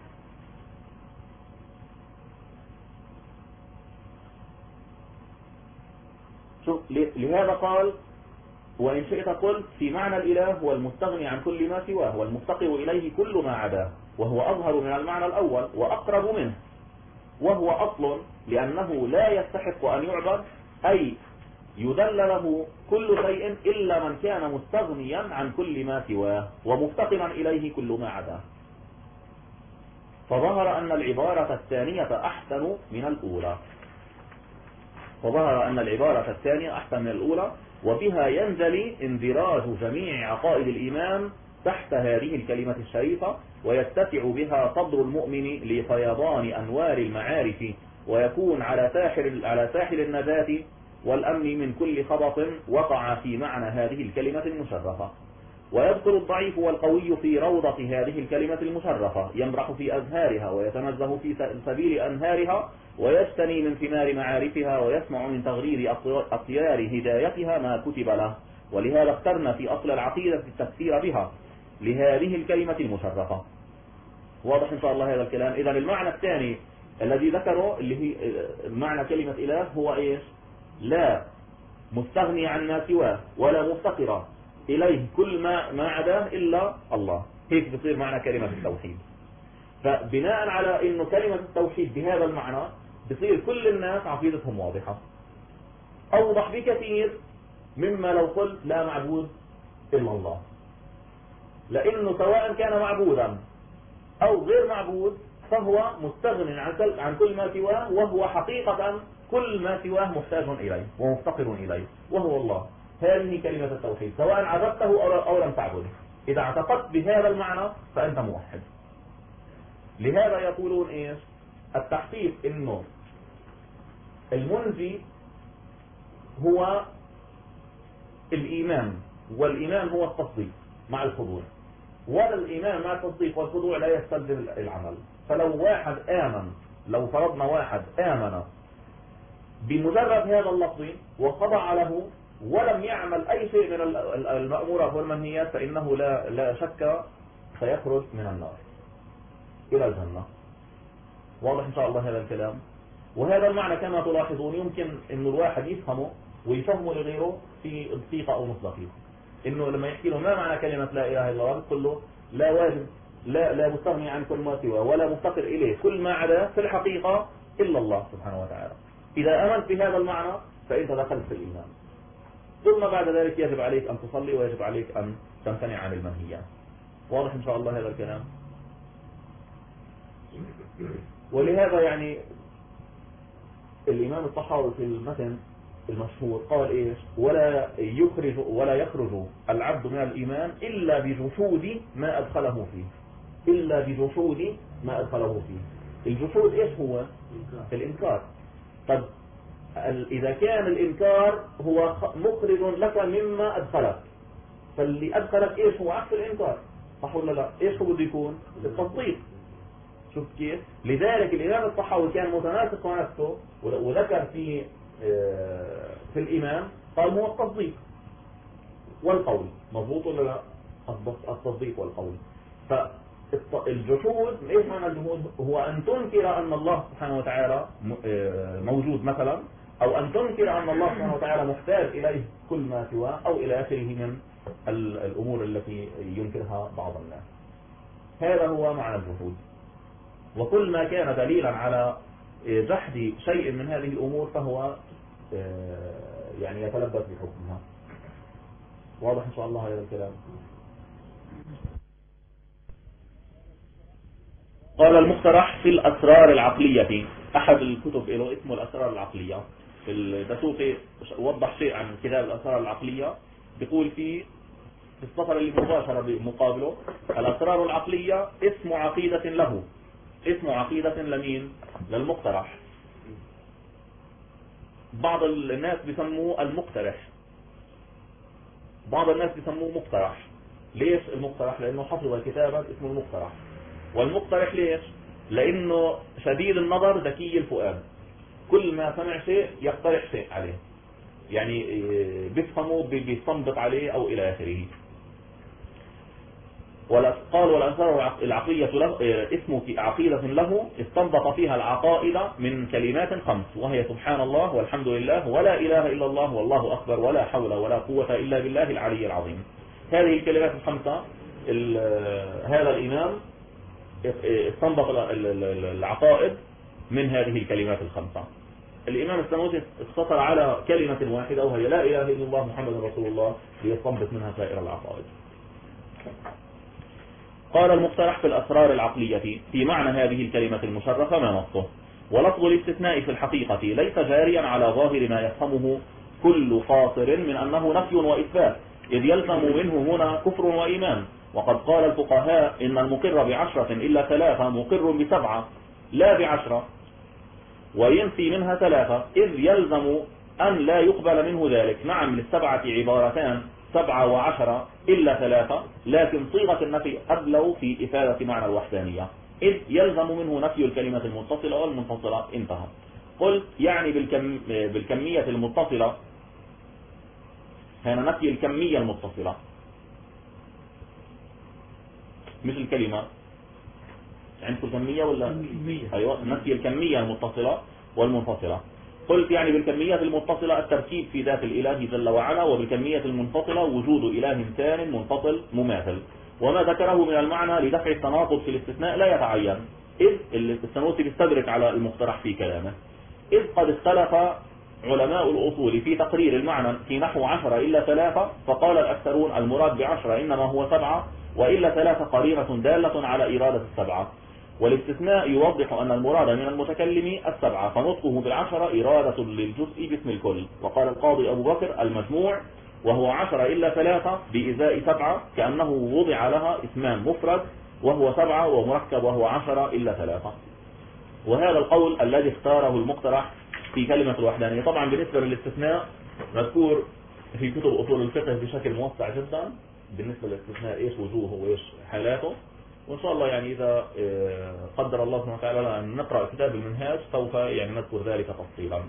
شوف لهذا قال وإن شئت قلت في معنى الإله هو المستغني عن كل ما سواه والمفتقر إليه كل ما عداه، وهو أظهر من المعنى الأول وأقرب منه، وهو أصل لأنه لا يستحق أن يعبد أي يدل له كل شيء إلا من كان مستغنيا عن كل ما سواه ومفتقرا إليه كل ما عداه. فظهر أن العبارة الثانية أحسن من الأولى، وبها ينجلي اندراج جميع عقائد الإيمان تحت هذه الكلمة الشريفة، ويتسع بها صدر المؤمن لفيضان أنوار المعارف، ويكون على ساحل النجاة والأمن من كل خبط وقع في معنى هذه الكلمة المشرفة. ويدخل الضعيف والقوي في روضة هذه الكلمة المشرفة، يمرح في أزهارها ويتنزه في سبيل أنهارها، ويجتني من ثمار معارفها، ويسمع من تغرير أطيار هدايتها ما كتب له. ولهذا اخترنا في أصل العقيدة التفسير بها لهذه الكلمة المشرفة. واضح إن شاء الله هذا الكلام. إذن المعنى الثاني الذي ذكره اللي هي معنى كلمة إله هو إيش؟ لا مستغني عن ما سواه ولا مفتقر إليه كل ما عداه إلا الله. هيك بصير معنى كلمة التوحيد. فبناء على إنه كلمة التوحيد بهذا المعنى بصير كل الناس عقيدتهم واضحة، أوضح بكثير مما لو قلت لا معبود إلا الله، لأنه سواء كان معبودا أو غير معبود فهو مستغن عن كل ما سواه، وهو حقيقة كل ما سواه محتاج إليه ومفتقر إليه وهو الله. هذه كلمة التوحيد سواء عبدته أو لم تعبده. إذا اعتقدت بهذا المعنى فأنت موحد. لهذا يقولون إيش؟ التحقيق إنه المنجي هو الإيمان، والإيمان هو التصديق مع الخضوع، ولا الإيمان مع التصديق والخضوع لا يستلزم العمل. فلو واحد آمن، لو فرضنا واحد آمن بمجرد هذا اللفظ وخضع له ولم يعمل أي شيء من المأمورات والمنهيات فإنه لا شك سيخرج من النار إلى الجنة. واضح إن شاء الله هذا الكلام. وهذا المعنى كما تلاحظون يمكن أن الواحد يفهمه ويفهمه لغيره في دقيقة أو نصف دقيقة. إنه لما يحكي له ما معنى كلمة لا إله إلا الله بتقول له لا واجب، لا مستغني عن كل ما سواه ولا مفتقر إليه كل ما عدا في الحقيقة إلا الله سبحانه وتعالى. إذا آمنت بهذا المعنى فأنت دخلت في الإيمان. ثم بعد ذلك يجب عليك أن تصلي ويجب عليك أن تمتنع عن المنهيات. واضح إن شاء الله هذا الكلام. ولهذا يعني الإمام الطحاوي في المتن المشهور قال إيش؟ ولا يخرج العبد من الإيمان إلا بجحود ما أدخله فيه، إلا بجحود ما أدخله فيه. الجحود إيش هو؟ الإنكار. طب إذا كان الإنكار هو مخرج لك مما أدخلك، فاللي أدخلك إيش هو؟ عكس الإنكار، صح ولا لا؟ إيش هو بده يكون؟ التصديق. شوف كيف؟ لذلك الإمام الطحاوي كان متناسق مع نفسه وذكر في الإيمان قال هو التصديق والقول. مضبوط ولا لا؟ التصديق والقول. فالجحود، ايش معنى الجحود؟ هو أن تنكر أن الله سبحانه وتعالى موجود مثلا، أو أن تنكر أن الله سبحانه وتعالى محتاج إليه كل ما سواه، أو إلى آخره من الأمور التي ينكرها بعض الناس. هذا هو معنى الجحود. وكل ما كان دليلا على جحد شيء من هذه الأمور فهو يعني يتلبس بحكمها. واضح إن شاء الله هذا الكلام؟ قال المقترح في الأسرار العقلية، أحد الكتب له اسمه الأسرار العقلية. الدسوقي وضح شيء عن كتاب الأسرار العقلية، بيقول في السطر اللي مباشرة بمقابله: الأسرار العقلية اسم عقيدة له. اسم عقيدة لمين؟ للمقترح. بعض الناس بيسموه المقترح، بعض الناس بيسموه مقترح. ليش المقترح؟ لأنه حفظ كتابا اسمه المقترح. والمقترح ليش؟ لأنه شديد النظر ذكي الفؤاد، كل ما سمع شيء يقترح شيء عليه، يعني بيفهمه بيستنبط عليه أو إلى آخره. قال والأسرار العقلية له اسم عقيدة له استنبط فيها العقائد من كلمات 5، وهي سبحان الله والحمد لله ولا إله إلا الله والله أكبر ولا حول ولا قوة إلا بالله العلي العظيم. هذه الكلمات 5 هذا الإمام استنبط العقائد من هذه الكلمات 5. الإمام السنوسي اختصر على كلمة واحدة وهي لا إله إلا الله محمد رسول الله ليستنبط منها سائر العقائد. قال المقترح في الأسرار العقلية في معنى هذه الكلمة المشرفة ما نصه: ولفظ الاستثناء في الحقيقة ليس جاريا على ظاهر ما يفهمه كل قاصر من أنه نفي وإثبات، إذ يلزم منه هنا كفر وإيمان. وقد قال الفقهاء إن المقر ب10 إلا 3 مقر ب7 لا ب10، وينفي منها 3 إذ يلزم أن لا يقبل منه ذلك. نعم للسبعة عبارتان 7 و10 إلا 3، لكن صيغة النفي أبلغ في إفادة معنى الوحدانية، إذ يلزم منه نفي الكلمة المتصلة والمنفصلة. انتهى. قلت يعني بالكمية المتصلة، هنا نفي الكمية المتصلة مش الكلمة. عندكم كمية ولا؟ أيوة، نفي الكمية المتصلة والمنفصلة. قلت يعني بالكمية المتصلة التركيب في ذات الإله جل وعلا، وبالكمية المنفصلة وجود إله ثان منفصل مماثل. وما ذكره من المعنى لدفع التناقض في الاستثناء لا يتعين، إذ السنوسي بيستدرك على المقترح في كلامه: إذ قد اختلف علماء الأصول في تقرير المعنى في نحو 10 إلا 3، فقال الأكثرون المراد ب10 إنما هو 7، وإلا 3 قرينة دالة على إرادة 7. والاستثناء يوضح أن المراد من المتكلم 7، فنطقه ب10 إرادة للجزء باسم الكل. وقال القاضي أبو بكر: المجموع وهو 10 إلا 3 بإزاء 7 كأنه وضع لها اسمان مفرد وهو 7 ومركب وهو 10 إلا 3. وهذا القول الذي اختاره المقترح في كلمة الوحدانية. طبعا بالنسبة للاستثناء مذكور في كتب أصول الفقه بشكل موسع جدا بالنسبة للاستثناء، إيش وجوهه وإيش حالاته. وإن شاء الله يعني إذا قدر الله سبحانه وتعالى أن نقرأ كتاب المنهاج سوف يعني نذكر ذلك تفصيلا.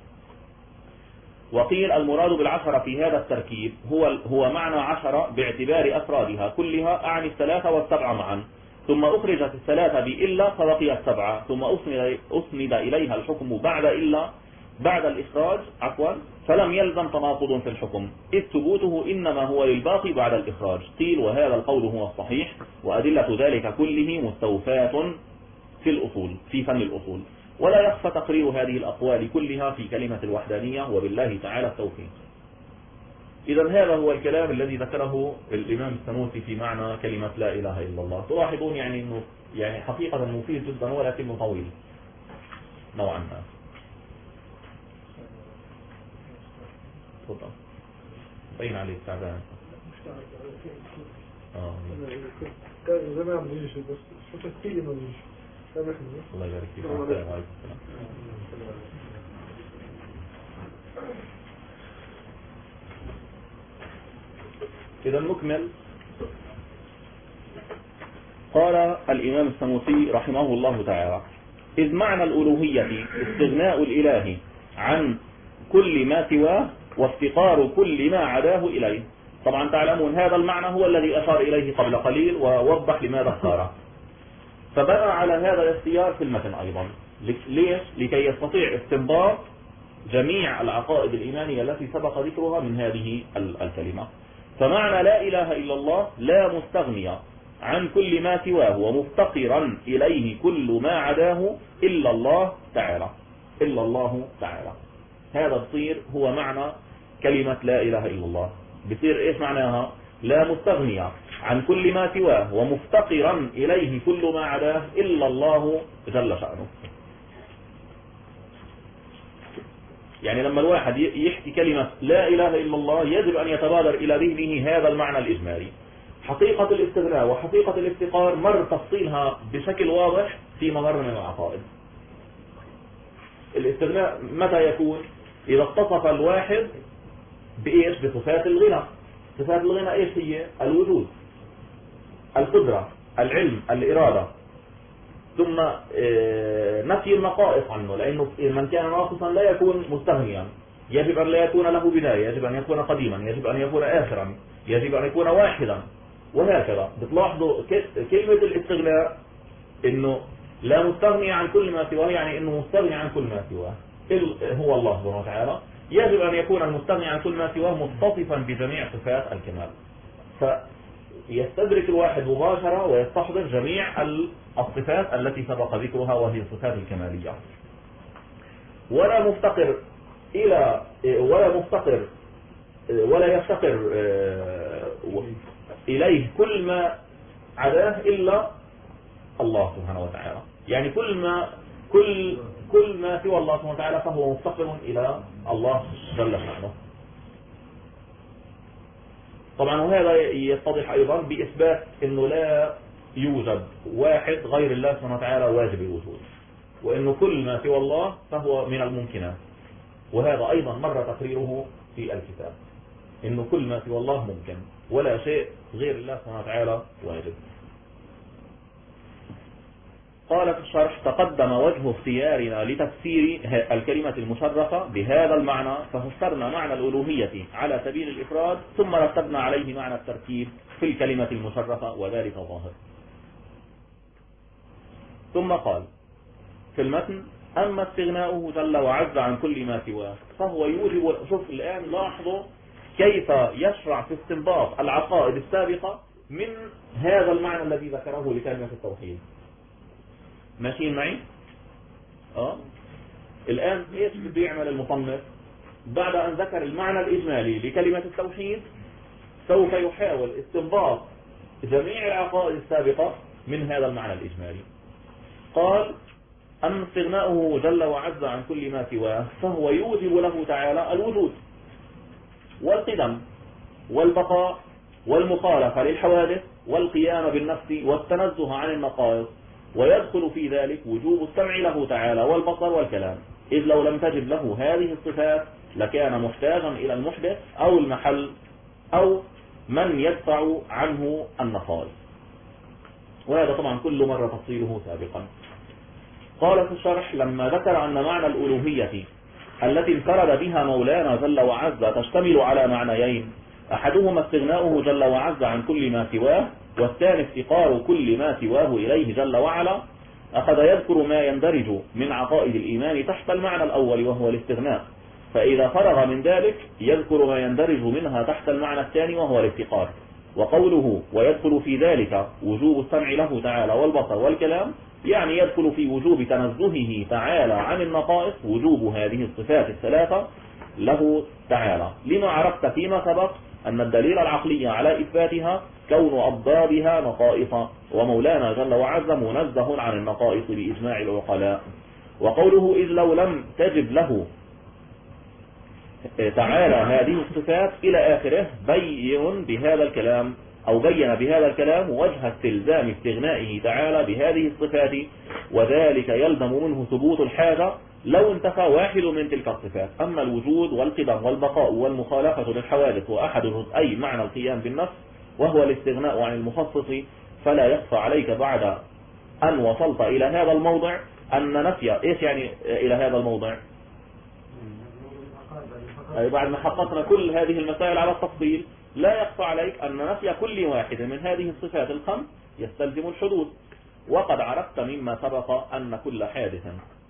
وقيل المراد ب10 في هذا التركيب هو معنى 10 باعتبار أفرادها كلها، أعني 3 و7 معا، ثم أخرجت 3 بإلا فبقيت 7، ثم أسند إليها الحكم بعد الإخراج فلم يلزم تناقض في الحكم، إذ ثبوته إنما هو للباقي بعد الإخراج. قيل وهذا القول هو الصحيح، وأدلة ذلك كله مستوفاة في فن الأصول، ولا يخفى تقرير هذه الأقوال كلها في كلمة الوحدانية، وبالله تعالى التوفيق. إذا هذا هو الكلام الذي ذكره الإمام السنوسي في معنى كلمة لا إله إلا الله. تلاحظون يعني أنه يعني حقيقة مفيد جدا ولكنه طويل، نوعا ما. تفضل. باين عليك تعبان. كان زمان بيجيش بس فترة كتير ما بيجيش. سامحني. الله يبارك فيك. إذا نكمل. قال الإمام السنوسي رحمه الله تعالى: إذ معنى الألوهية استغناء الإله عن كل ما سواه وافتقار كل ما عداه إليه. طبعا تعلمون هذا المعنى هو الذي أشار إليه قبل قليل ووضح لماذا اختاره. فبنى على هذا الاختيار في المتن أيضا. ليش؟ لكي يستطيع استنباط جميع العقائد الإيمانية التي سبق ذكرها من هذه الكلمة. فمعنى لا إله إلا الله لا مستغني عن كل ما سواه ومفتقرا إليه كل ما عداه إلا الله تعالى. إلا الله تعالى. هذا بصير هو معنى كلمة لا إله إلا الله. بصير إيش معناها؟ لا مستغني عن كل ما سواه ومفتقرا إليه كل ما عداه إلا الله جل شأنه. يعني لما الواحد يحكي كلمة لا إله إلا الله يجب أن يتبادر إلى ذهنه هذا المعنى الإجمالي. حقيقة الاستغناء وحقيقة الافتقار مر تفصيلها بشكل واضح في ممر من العقائد. الاستغناء متى يكون؟ إذا اتصف الواحد بإيش؟ بصفات الغنى. صفات الغنى إيش هي؟ الوجود، القدرة، العلم، الإرادة. ثم نفي النقائص عنه، لأنه من كان ناقصا لا يكون مستغنيا. يجب أن لا يكون له بداية، يجب أن يكون قديما، يجب أن يكون آخرا، يجب أن يكون واحدا، وهكذا. بتلاحظوا كلمة الاستغناء إنه لا مستغني عن كل ما سواه، يعني إنه مستغني عن كل ما سواه هو الله سبحانه وتعالى. يجب أن يكون المستغني عن كل ما سواه متصفا بجميع صفات الكمال. فيستدرك الواحد مباشرة ويستحضر جميع الصفات التي سبق ذكرها وهي الصفات الكمالية. ولا مفتقر إلى ولا يفتقر إليه كل ما عداه إلا الله سبحانه وتعالى. يعني كل ما سوى الله سبحانه وتعالى فهو مفتقر إلى الله جل شأنه. طبعا وهذا يتضح أيضا بإثبات أنه لا يوجد واحد غير الله سبحانه وتعالى واجب الوجود، وأنه كل ما سوى الله فهو من الممكنات. وهذا أيضا مر تقريره في الكتاب، أنه كل ما سوى الله ممكن ولا شيء غير الله سبحانه وتعالى واجب. قال في الشرح: تقدم وجه اختيارنا لتفسير الكلمة المشرفة بهذا المعنى، ففسرنا معنى الألوهية على سبيل الإفراد، ثم رتبنا عليه معنى التركيب في الكلمة المشرفة، وذلك ظاهر. ثم قال في المتن: أما استغناؤه جل وعز عن كل ما سواه فهو يوجب. شوف الآن لاحظوا كيف يشرع في استنباط العقائد السابقة من هذا المعنى الذي ذكره لكلمة التوحيد. ماشيين معي؟ الآن ايش بده يعمل المصنف؟ بعد أن ذكر المعنى الإجمالي لكلمة التوحيد سوف يحاول استنباط جميع العقائد السابقة من هذا المعنى الإجمالي. قال: أما استغناؤه جل وعز عن كل ما سواه فهو يوجب له تعالى الوجود والقدم والبقاء والمخالفة للحوادث والقيام بالنفس والتنزه عن النقائص، ويدخل في ذلك وجوب السمع له تعالى والبصر والكلام، إذ لو لم تجد له هذه الصفات لكان محتاجا إلى المحدث أو المحل أو من يدفع عنه النقائص. وهذا طبعا كل مرة تفصيله سابقا. قال في الشرح: لما ذكر أن معنى الألوهية التي انفرد بها مولانا جل وعز تشتمل على معنيين، أحدهما استغناؤه جل وعز عن كل ما سواه، والثاني افتقار كل ما سواه إليه جل وعلا، أخذ يذكر ما يندرج من عقائد الإيمان تحت المعنى الأول وهو الاستغناء، فإذا فرغ من ذلك يذكر ما يندرج منها تحت المعنى الثاني وهو الافتقار. وقوله ويدخل في ذلك وجوب السمع له تعالى والبصر والكلام، يعني يدخل في وجوب تنزهه تعالى عن النقائص وجوب هذه الصفات الثلاثة له تعالى، لما عرفت فيما سبق أن الدليل العقلي على إثباتها كون أضدادها نقائص، ومولانا جل وعز منزه عن النقائص بإجماع العقلاء. وقوله إذ لو لم تجب له تعالى هذه الصفات إلى آخره بين بهذا الكلام أو بين بهذا الكلام وجه استلزام استغنائه تعالى بهذه الصفات، وذلك يلزم منه ثبوت الحاجة لو انتفى واحد من تلك الصفات. أما الوجود والقدم والبقاء والمخالفة للحوادث وأحد جزئي معنى القيام بالنفس وهو الاستغناء عن المخصص، فلا يخفى عليك بعد أن وصلت إلى هذا الموضع أن نفي إيش يعني إلى هذا الموضع، أي بعد ما حققنا كل هذه المسائل على التفصيل، لا يخفى عليك أن نفي كل واحد من هذه الصفات الخمس يستلزم الحدوث. وقد عرفت مما سبق أن كل حادث،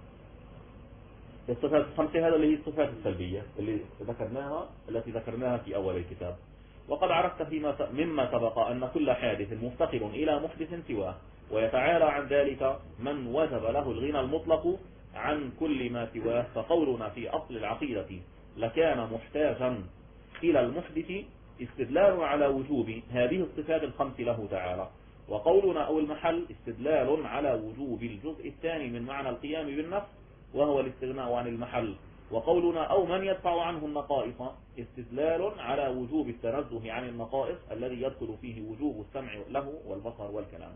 الصفات الخمسة هذا اللي هي الصفات السلبية التي ذكرناها في أول الكتاب. وقد عرفت مما سبق أن كل حادث مفتقر إلى محدث سواه، ويتعالى عن ذلك من وجب له الغنى المطلق عن كل ما سواه. فقولنا في أصل العقيدة لكان محتاجا إلى المحدث استدلال على وجوب هذه الصفات الخمس له تعالى، وقولنا أو المحل استدلال على وجوب الجزء الثاني من معنى القيام بالنفس وهو الاستغناء عن المحل، وقولنا أو من يدفع عنه النقائص استدلال على وجوب التنزه عن النقائص الذي يدخل فيه وجوب السمع له والبصر والكلام.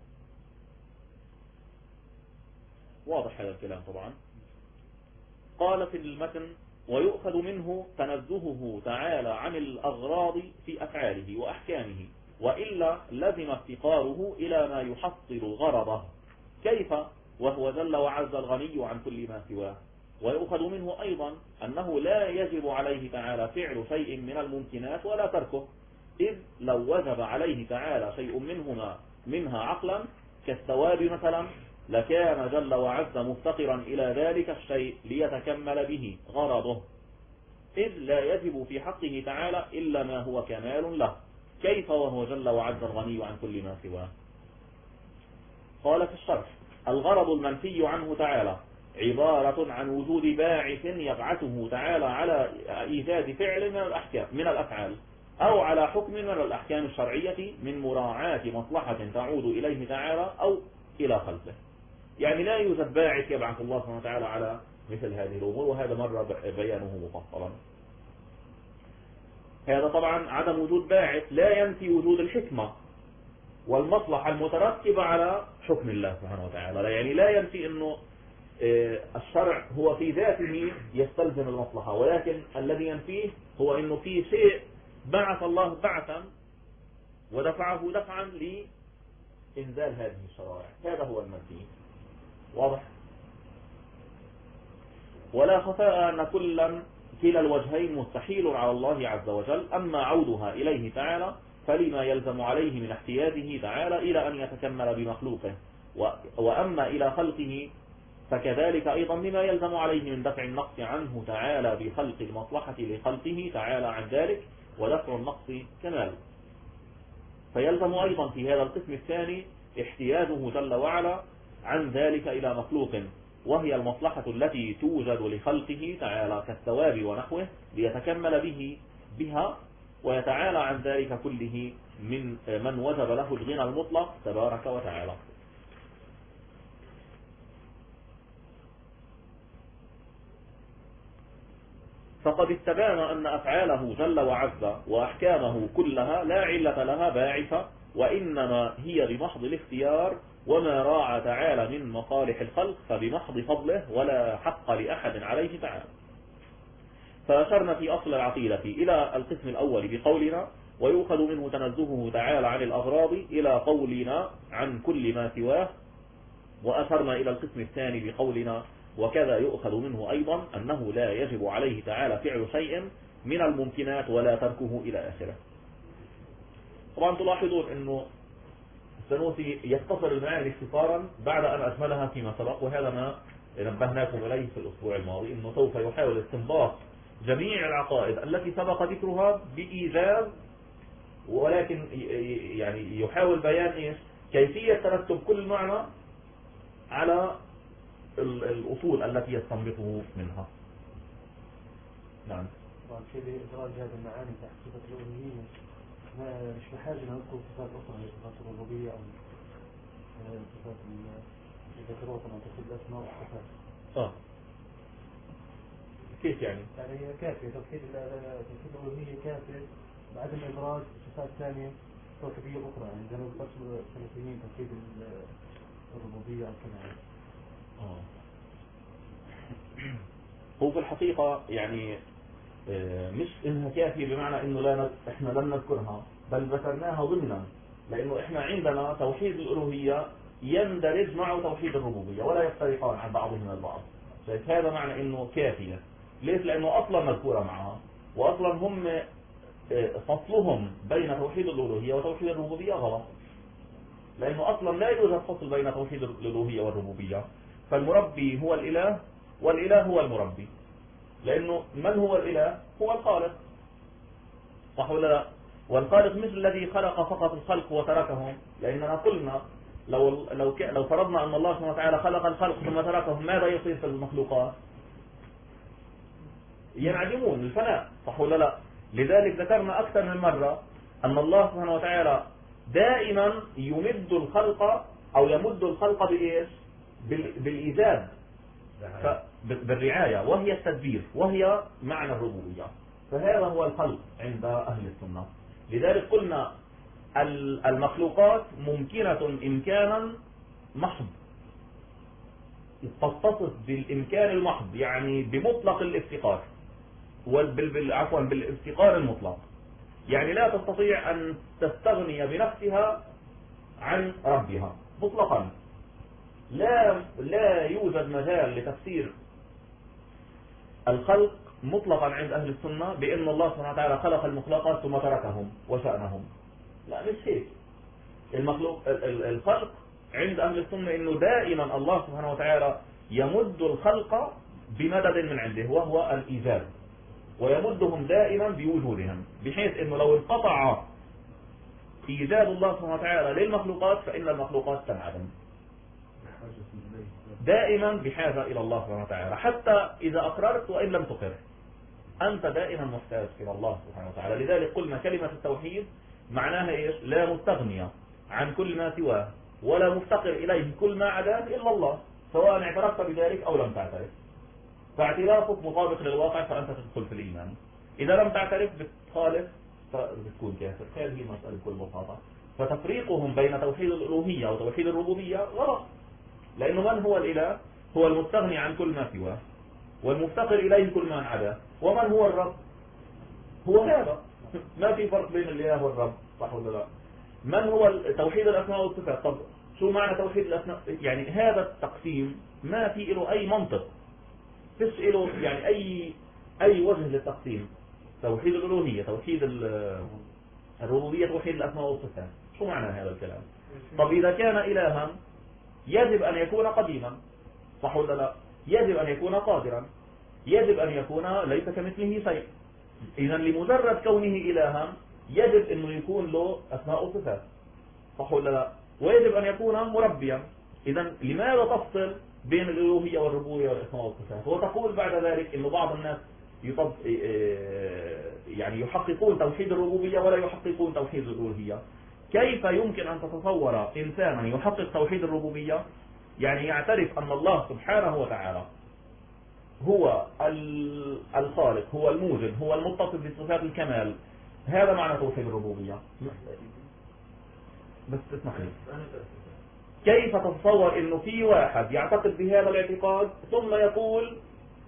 واضح هذا الكلام طبعا. قال في المتن ويؤخذ منه تنزهه تعالى عن الأغراض في أفعاله وأحكامه، وإلا لزم افتقاره إلى ما يحصل غرضه. كيف وهو جل وعز الغني عن كل ما سواه. ويؤخذ منه أيضا أنه لا يجب عليه تعالى فعل شيء من الممكنات ولا تركه، إذ لو وجب عليه تعالى شيء منها عقلا كالثواب مثلا لكان جل وعز مفتقرا إلى ذلك الشيء ليتكمل به غرضه، إذ لا يجب في حقه تعالى إلا ما هو كمال له. كيف وهو جل وعز الغني عن كل ما سواه. قال في الشرح الغرض المنفي عنه تعالى عبارة عن وجود باعث يبعثه تعالى على إيجاد فعل من الأفعال أو على حكم من الأحكام الشرعية من مراعاة مصلحة تعود إليه تعالى أو إلى خلقه. يعني لا يوجد باعث يبعث الله سبحانه وتعالى على مثل هذه الأمور، وهذا مر بيانه مفصلا. هذا طبعا عدم وجود باعث لا ينفي وجود الحكمة والمصلحة المترتبة على حكم الله سبحانه وتعالى. يعني لا ينفي أنه الشرع هو في ذاته يستلزم المصلحة، ولكن الذي ينفيه هو أنه في شيء بعث الله بعثا ودفعه دفعا لإنزال هذه الشرائع، هذا هو المنفي. واضح؟ ولا خفاء أن كلا الوجهين مستحيل على الله عز وجل. أما عودها إليه تعالى فلما يلزم عليه من احتياجه تعالى إلى أن يتكمل بمخلوقه، وأما إلى خلقه فكذلك أيضا بما يلزم عليه من دفع النقص عنه تعالى بخلق المصلحة لخلقه تعالى عن ذلك، ودفع النقص كمال. فيلزم أيضا في هذا القسم الثاني احتياجه جل وعلا عن ذلك إلى مخلوق، وهي المصلحة التي توجد لخلقه تعالى كالثواب ونحوه ليتكمل بها ويتعالى عن ذلك كله من وجب له الغنى المطلق تبارك وتعالى. فقد استبان أن أفعاله جل وعز وأحكامه كلها لا علة لها باعثة، وإنما هي بمحض الاختيار، وما راعى تعالى من مصالح الخلق فبمحض فضله ولا حق لأحد عليه تعالى. فأشرنا في أصل العقيدة إلى القسم الأول بقولنا ويؤخذ منه تنزهه تعالى عن الأغراض إلى قولنا عن كل ما سواه، وأشرنا إلى القسم الثاني بقولنا وكذا يؤخذ منه أيضا أنه لا يجب عليه تعالى فعل شيء من الممكنات ولا تركه إلى آخره. طبعا تلاحظون أنه السنوسي يختصر المعاني اختصارا بعد أن أكملها فيما سبق، وهذا ما نبهناكم إليه في الأسبوع الماضي، أنه سوف يحاول استنباط جميع العقائد التي سبق ذكرها بإيجاز، ولكن يعني يحاول بيان كيفية ترتب كل معنى على الأصول التي يستنبطه منها. نعم. طبعا في إدراج هذه المعاني تحت صفة الألوهية مش بحاجة نذكر صفات أخرى هي صفات الربوبية أو صفات ذكروها عن تفصيل الأسماء والصفات. كيف يعني؟ يعني هي كافية توحيد الألوهية كافية بعدم إدراج صفات ثانية توحيدية أخرى، يعني زي ما بفصل الفلسطينيين توحيد الربوبية أو كذا. هو في الحقيقة يعني مش إنها كافية بمعنى إنه إحنا لم نذكرها، بل ذكرناها ضمنا، لأنه إحنا عندنا توحيد الألوهية يندرج معه توحيد الربوبية ولا يفترقان عن بعضهما البعض. هذا معنى إنه كافية. ليش؟ لأنه أصلا مذكورة معها، وأصلا هم فصلهم بين توحيد الألوهية وتوحيد الربوبية غلط، لأنه أصلا لا يوجد فصل بين توحيد الألوهية والربوبية. فالمربي هو الإله والإله هو المربي، لأنه من هو الإله؟ هو الخالق، صح ولا لا؟ والخالق مش الذي خلق فقط الخلق وتركهم، لأننا قلنا لو فرضنا أن الله سبحانه وتعالى خلق الخلق ثم تركهم، ماذا يصير في المخلوقات؟ ينعدمون، الفناء، صح ولا لا؟ لذلك ذكرنا أكثر من مرة أن الله سبحانه وتعالى دائما يمد الخلق أو يمد الخلق بإيش؟ بالإيجاد، بالرعاية، وهي التدبير، وهي معنى الربوبية. فهذا هو الخلق عند أهل السنة. لذلك قلنا المخلوقات ممكنة إمكانا محض، تتصف بالإمكان المحض، يعني بمطلق الافتقار، عفوا بالافتقار المطلق، يعني لا تستطيع أن تستغني بنفسها عن ربها مطلقا. لا يوجد مجال لتفسير الخلق مطلقا عند أهل السنة بأن الله سبحانه وتعالى خلق المخلوقات ثم تركهم وشأنهم، لا، مش هيك. الخلق عند أهل السنة أنه دائما الله سبحانه وتعالى يمد الخلق بمدد من عنده وهو الإيجاد، ويمدهم دائما بوجودهم، بحيث أنه لو انقطع إيجاد الله سبحانه وتعالى للمخلوقات فإن المخلوقات تنعدم، دائما بحاجة إلى الله سبحانه وتعالى. حتى إذا أقررت وإن لم تقر، أنت دائما محتاج إلى الله سبحانه وتعالى. لذلك قلنا كلمة التوحيد معناها إيش؟ لا مستغنية عن كل ما سواه، ولا مفتقر إليه كل ما عداه إلا الله، سواء اعترفت بذلك أو لم تعترف. فاعترافك مطابق للواقع فأنت تدخل في الإيمان، إذا لم تعترف بتخالف فبتكون كافر. هذه المسألة بكل بساطة. فتفريقهم بين توحيد الألوهية وتوحيد الربوبية غلط، لأنه من هو الإله؟ هو المستغني عن كل ما سواه، والمفتقر إليه كل ما عداه. ومن هو الرب؟ هو هذا. ما في فرق بين الإله والرب، صح ولا لا؟ من هو توحيد الأسماء والصفات؟ طب شو معنى توحيد الأسماء؟ يعني هذا التقسيم ما في له أي منطق، فيش له يعني أي وجه للتقسيم. توحيد الألوهية، توحيد الربوبية، توحيد الأسماء والصفات، شو معنى هذا الكلام؟ طب إذا كان إلها يجب أن يكون قديما، صح ولا لا؟ يجب أن يكون قادرا، يجب أن يكون ليس كمثله شيء. إذا لمجرد كونه إلها يجب أنه يكون له أسماء وصفات، صح ولا لا؟ ويجب أن يكون مربيا. إذا لماذا تفصل بين الألوهية والربوبية والأسماء والصفات؟ وتقول بعد ذلك أنه بعض الناس يعني يحققون توحيد الربوبية ولا يحققون توحيد الألوهية. كيف يمكن أن تتصور إنسانا يحقق توحيد الربوبية، يعني يعترف أن الله سبحانه وتعالى هو الخالق، هو الموجد، هو المتصف بصفات الكمال، هذا معنى توحيد الربوبية. بس تسمح لي، كيف تتصور انه في واحد يعتقد بهذا الاعتقاد ثم يقول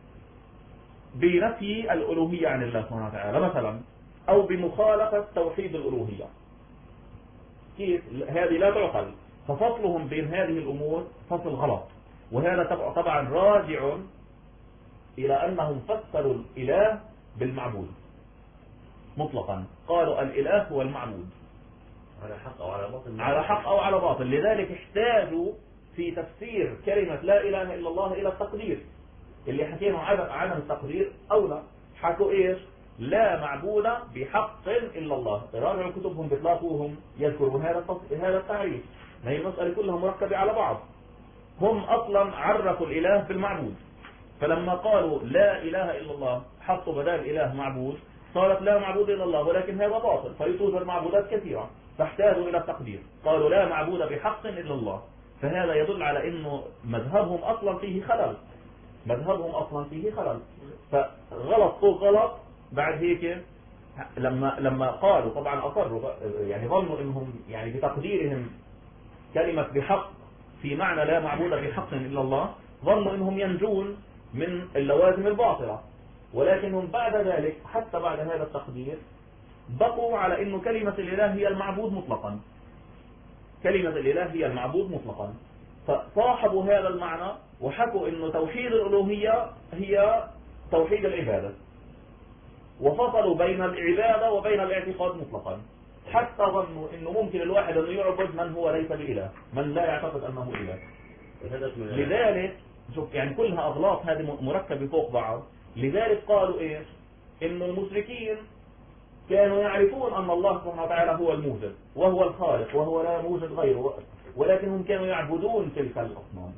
بنفي الألوهية عن الله سبحانه وتعالى مثلا، او بمخالفة توحيد الألوهية؟ كيف؟ هذه لا تعقل. ففصلهم بين هذه الأمور فصل غلط، وهذا طبعا راجع إلى أنهم فسروا الإله بالمعبود مطلقا، قالوا الإله هو المعبود على حق أو على باطل، على حق أو على باطل. لذلك احتاجوا في تفسير كلمة لا إله إلا الله إلى التقدير، اللي حكينا عدم التقدير أولى. حكوا إيش؟ لا معبود بحق إلا الله. راجعوا كتبهم بتلاقوهم يذكرون هذا التعريف. ما هي المسألة كلها مركبة على بعض. هم أصلا عرفوا الإله بالمعبود، فلما قالوا لا إله إلا الله حطوا بدال إله معبود، صارت لا معبود إلا الله، ولكن هذا باطل، فيتوجد معبودات كثيرة، فاحتاجوا إلى التقدير، قالوا لا معبود بحق إلا الله. فهذا يدل على أنه مذهبهم أصلا فيه خلل. مذهبهم أصلا فيه خلل، فغلط فوق غلط. بعد هيك لما قالوا طبعا أصروا، يعني ظنوا إنهم يعني بتقديرهم كلمة بحق في معنى لا معبود بحق إلا الله، ظنوا إنهم ينجون من اللوازم الباطلة، ولكنهم بعد ذلك حتى بعد هذا التقدير بقوا على إنه كلمة الإله هي المعبود مطلقا، كلمة الإله هي المعبود مطلقا. فصاحبوا هذا المعنى وحكوا إنه توحيد الألوهية هي توحيد العبادة، وفصلوا بين العبادة وبين الاعتقاد مطلقا، حتى ظنوا إنه ممكن الواحد أنه يعبد من هو ليس بإله، من لا يعتقد أنه إله. لذلك شوف يعني كلها أغلاط هذه مركبة فوق بعض. لذلك قالوا إيش؟ إنه المشركين كانوا يعرفون أن الله سبحانه وتعالى هو الموجد وهو الخالق وهو لا موجد غيره، ولكنهم كانوا يعبدون تلك الأصنام.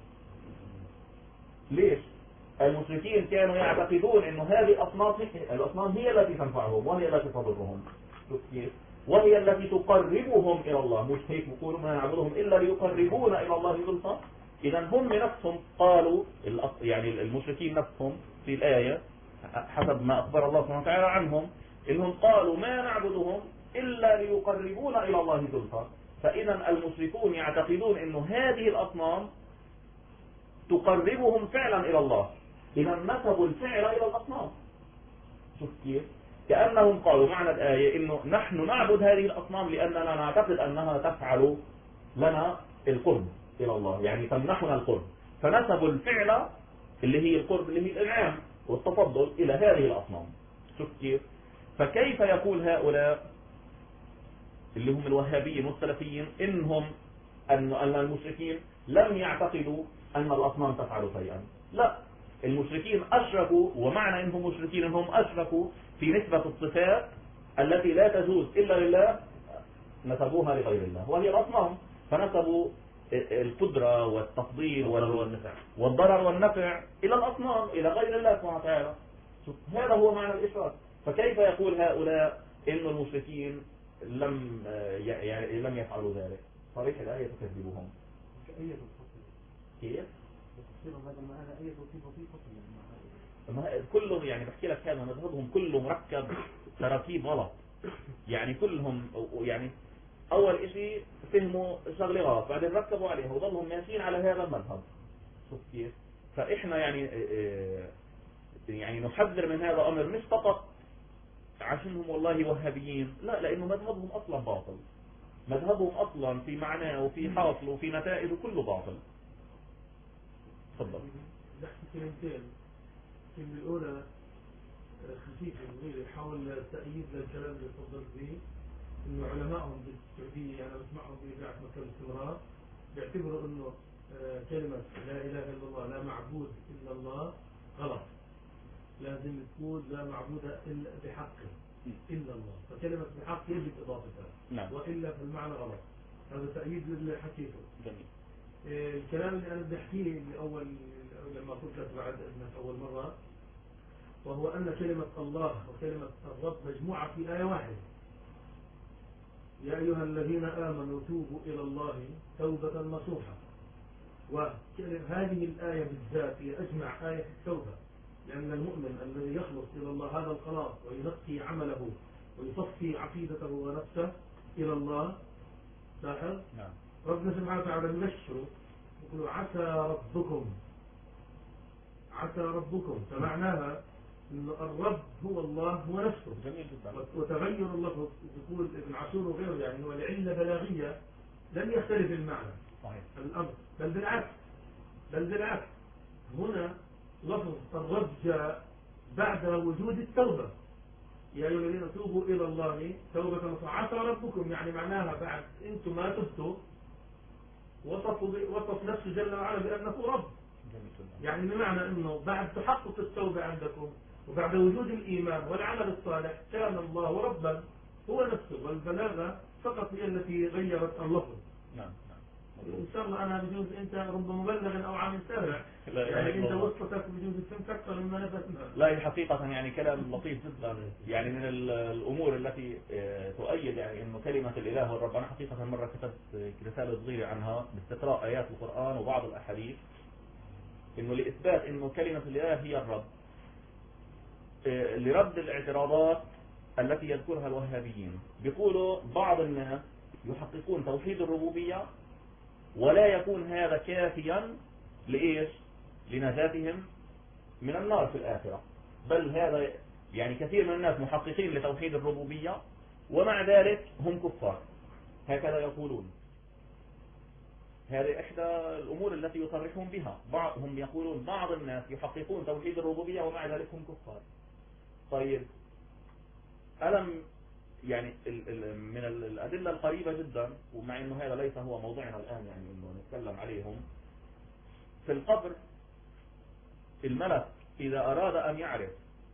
ليش؟ المشركين كانوا يعتقدون أن هذه الأصنام هي التي تنفعهم وهي التي تضرهم، وهي التي تقربهم إلى الله. مش هيك بيقولوا ما نعبدهم إلا ليقربونا إلى الله زلفى. إذا هم نفسهم قالوا، يعني المشركين نفسهم في الآية حسب ما أخبر الله سبحانه وتعالى عنهم، إنهم قالوا ما نعبدهم إلا ليقربونا إلى الله زلفى. فإذا المشركون يعتقدون أن هذه الأصنام تقربهم فعلا إلى الله، إذا نسبوا الفعل إلى الأصنام. شوف كيف؟ كأنهم قالوا معنى الآية إنه نحن نعبد هذه الأصنام لأننا نعتقد أنها تفعل لنا القرب إلى الله، يعني تمنحنا القرب، فنسبوا الفعل اللي هي القرب اللي هي الإنعام والتفضل إلى هذه الأصنام. شوف كيف؟ فكيف يقول هؤلاء اللي هم الوهابيين والسلفيين أن المشركين لم يعتقدوا أن الأصنام تفعل شيئا؟ لا، المشركين أشركوا، ومعنى أنهم مشركين أنهم أشركوا في نسبة الصفات التي لا تجوز إلا لله، نسبوها لغير الله وهي الأصنام، فنسبوا القدرة والتفضيل والضرر والنفع إلى الأصنام إلى غير الله سبحانه وتعالى. هذا هو معنى الإشراك. فكيف يقول هؤلاء إن المشركين لم يفعلوا ذلك؟ صريح الآية تكذبهم. كيف؟ كله يعني بحكي لك هذا مذهبهم كله مركب تراكيب غلط، يعني كلهم يعني أول إشي فهموا شغلة غلط بعدين ركبوا عليها وظلهم ماشيين على هذا المذهب. شوف كيف؟ فإحنا يعني نحذر من هذا الأمر، مش فقط عشانهم والله وهابيين، لا، لأنه مذهبهم أصلا باطل، مذهبهم أصلا في معناه وفي حاصل وفي نتائج كله باطل. تفضل. نحكي كلمتين. الكلمة الأولى خفيفة صغيرة حول تأييد للكلام اللي تفضلت به، إنه علمائهم بالسعودية أنا بسمعهم بإذاعة مكة باستمرار بيعتبروا إنه كلمة لا إله إلا الله لا معبود إلا الله غلط، لازم تكون لا معبود إلا بحقه إلا الله، فكلمة بحق يجب إضافتها. نعم. وإلا في المعنى غلط. هذا تأييد للي حكيته. جميل. الكلام اللي أنا بدي أحكيه لما قلت لك بعد إذنك أول مرة، وهو أن كلمة الله وكلمة الرب مجموعة في آية واحدة. يا أيها الذين آمنوا توبوا إلى الله توبة نصوحا. وهذه الآية بالذات هي أجمع آية التوبة، لأن المؤمن الذي يخلص إلى الله هذا الخلاص وينقي عمله ويصفي عقيدته ونفسه إلى الله. لاحظ؟ نعم. ربنا سبحانه وتعالى يبشره يقول عسى ربكم، فمعناها أن الرب هو الله هو نفسه. جميل جدا. وتغير اللفظ يقول ابن عاشور وغيره يعني هو العلة بلاغية لم يختلف المعنى. صحيح. الأمر بل بالعكس هنا لفظ الرب جاء بعد وجود التوبة. يا أيها الذين توبوا إلى الله توبة عسى ربكم، يعني معناها بعد أنتم ما تبتوا وصف نفسه جل وعلا بأنه رب. يعني بمعنى أنه بعد تحقق التوبة عندكم وبعد وجود الإيمان والعمل الصالح كان الله ربا هو نفسه، والبلاغة فقط هي التي غيرت اللفظ. نعم. إن شاء الله أنا بجوز أنت رب مبلغ أو عامل سابع، يعني أنت وصلتك بجوز فهمت أكثر مما نفسك. لا، حقيقة يعني كلام لطيف جدا، يعني من الأمور التي تؤيد يعني إنه كلمة الإله والرب. أنا حقيقة مرة كتبت رسالة صغيرة عنها باستقراء آيات القرآن وبعض الأحاديث، إنه لإثبات إنه كلمة الإله هي الرب، لرد الاعتراضات التي يذكرها الوهابيين. بيقولوا بعض الناس يحققون توحيد الربوبية ولا يكون هذا كافيا لإيش؟ لنجاتهم من النار في الآخرة، بل هذا يعني كثير من الناس محققين لتوحيد الربوبية ومع ذلك هم كفار، هكذا يقولون. هذه إحدى الأمور التي يصرحون بها. هم يقولون بعض الناس يحققون توحيد الربوبية ومع ذلك هم كفار. طيب ألم يعني من الأدلة القريبة جدا، ومع أنه هذا ليس هو موضوعنا الآن يعني أنه نتكلم عليهم، في القبر الملك إذا أراد أن يعرف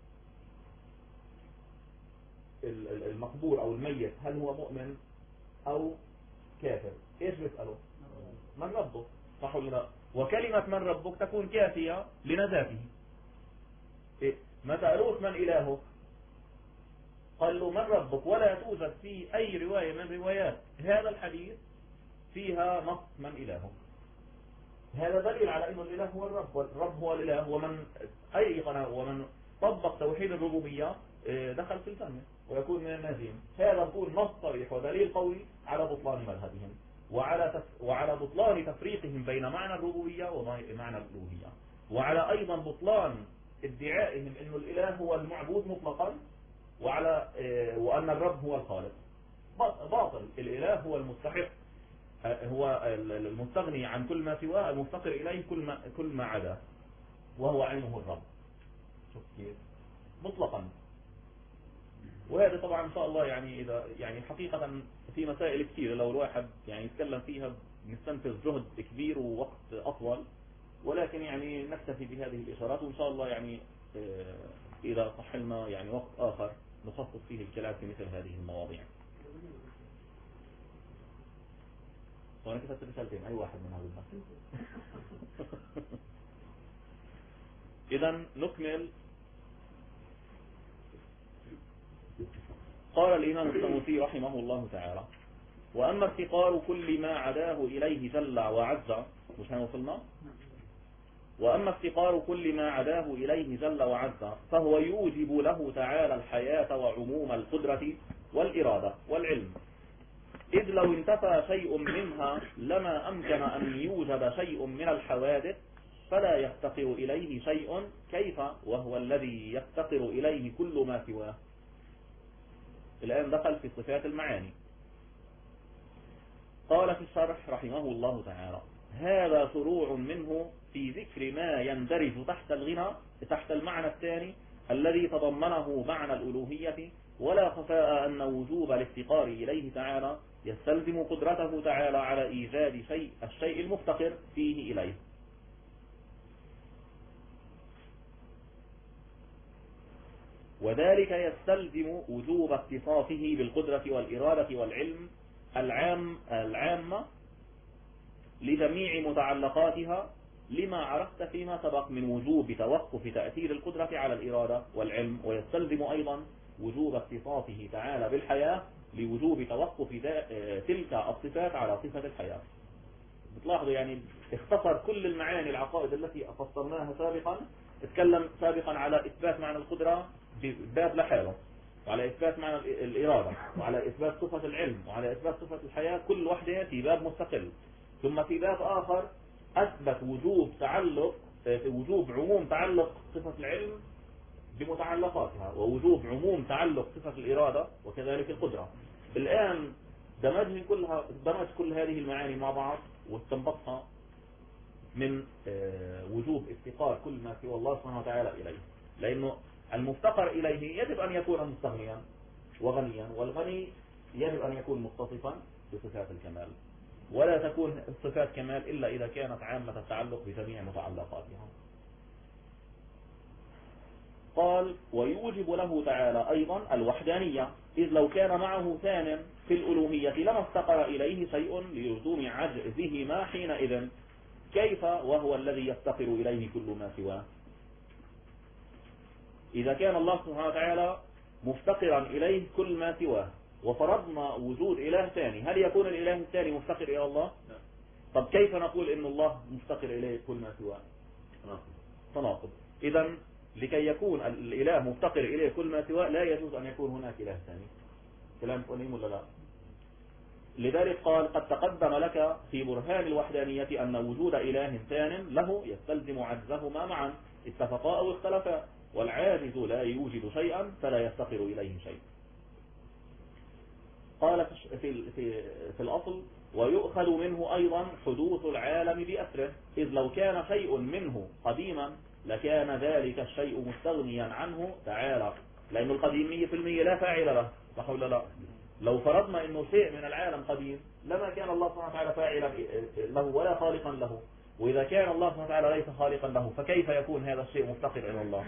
المقبور أو الميت هل هو مؤمن أو كافر، إيش بيسأله؟ من ربك؟ صح ولا لا؟ وكلمة من ربك تكون كافية لنجاته. ما سألوش من إلهك، قال له من ربك، ولا توجد في أي رواية من روايات هذا الحديث فيها نص من إلهك. هذا دليل على أن الإله هو الرب، والرب هو الإله، ومن أيقن ومن طبق توحيد الربوبية دخل في الجنة ويكون من الناجين. هذا يكون نص صريح ودليل قوي على بطلان مذهبهم وعلى بطلان تفريقهم بين معنى الربوبية ومعنى الألوهية، وعلى أيضا بطلان ادعائهم أن الإله هو المعبود مطلقا وأن الرب هو الخالق. باطل. الإله هو المستحق، هو المستغني عن كل ما سواه، المفتقر إليه كل ما عداه، وهو عينه الرب. شوف كيف مطلقا. وهذا طبعا إن شاء الله يعني إذا يعني حقيقة في مسائل كثيرة لو الواحد يعني يتكلم فيها نستنفذ جهد كبير ووقت أطول، ولكن يعني نكتفي بهذه الإشارات، وإن شاء الله يعني إذا صح لنا يعني وقت آخر نخصص فيه الكلام في مثل هذه المواضيع. وأنا كتبت رسالتين، أي واحد من هذا إذن نكمل. قال الإمام السنوسي رحمه الله تعالى: وأما افتقار كل ما عداه إليه جل وعز، مش هنوصلنا؟ وأما افتقار كل ما عداه إليه جل وعز فهو يوجب له تعالى الحياة وعموم القدرة والإرادة والعلم، إذ لو انتفى شيء منها لما أمكن أن يوجد شيء من الحوادث، فلا يفتقر إليه شيء، كيف وهو الذي يفتقر إليه كل ما سواه. الآن دخل في صفات المعاني. قال في الشرح رحمه الله تعالى: هذا شروع منه في ذكر ما يندرج تحت المعنى الثاني الذي تضمنه معنى الألوهية، ولا خفاء أن وجوب الافتقار إليه تعالى يستلزم قدرته تعالى على إيجاد الشيء المفتقر فيه إليه. وذلك يستلزم وجوب اتصافه بالقدرة والإرادة والعلم العامة لجميع متعلقاتها، لما عرفت فيما سبق من وجوب توقف تأثير القدرة على الإرادة والعلم. ويستلزم أيضا وجوب اتصافه تعالى بالحياة لوجوب توقف تلك الصفات على صفة الحياة. بتلاحظوا يعني اختصر كل المعاني العقائد التي فصلناها سابقا. اتكلم سابقا على إثبات معنى القدرة بباب لحاله، وعلى إثبات معنى الإرادة، وعلى إثبات صفة العلم، وعلى إثبات صفة الحياة، كل واحدة في باب مستقل. ثم في باب آخر أثبت وجوب عموم تعلق صفة العلم بمتعلقاتها، ووجوب عموم تعلق صفة الإرادة وكذلك القدرة. الآن دمج كل هذه المعاني مع بعض واستنبطها من وجوب افتقار كل ما سوى الله سبحانه وتعالى إليه، لأنه المفتقر إليه يجب أن يكون مستغنيا وغنيا، والغني يجب أن يكون متصفا بصفات الكمال، ولا تكون صفات كمال إلا إذا كانت عامة التعلق بجميع متعلقاتها. قال: ويوجب له تعالى أيضا الوحدانية، إذ لو كان معه ثان في الألوهية لما افتقر إليه شيء للزوم عجزهما حينئذ، كيف وهو الذي يفتقر إليه كل ما سواه. إذا كان الله سبحانه وتعالى مفتقرا إليه كل ما سواه، وفرضنا وجود إله ثاني، هل يكون الإله الثاني مفتقر إلى الله؟ طب كيف نقول إن الله مفتقر إليه كل ما سواه؟ تناقض. إذا لكي يكون الإله مفتقر إليه كل ما سواه لا يجوز أن يكون هناك إله ثاني. كلام سليم ولا لا؟ لذلك قال قد تقدم لك في برهان الوحدانية أن وجود إله ثان له يستلزم عجزهما معا، اتفقا أو اختلفا، والعاجز لا يوجد شيئا فلا يفتقر إليه شيء. قال في الأصل ويؤخذ منه أيضا حدوث العالم بأسره، إذ لو كان شيء منه قديما لكان ذلك الشيء مستغنيا عنه تعالى، لأن القديم 100% لا فاعل له، صح ولا لا؟ لو فرضنا أنه شيء من العالم قديم لما كان الله سبحانه وتعالى فاعلا له ولا خالقا له، وإذا كان الله سبحانه وتعالى ليس خالقا له فكيف يكون هذا الشيء مفتقر إلى الله؟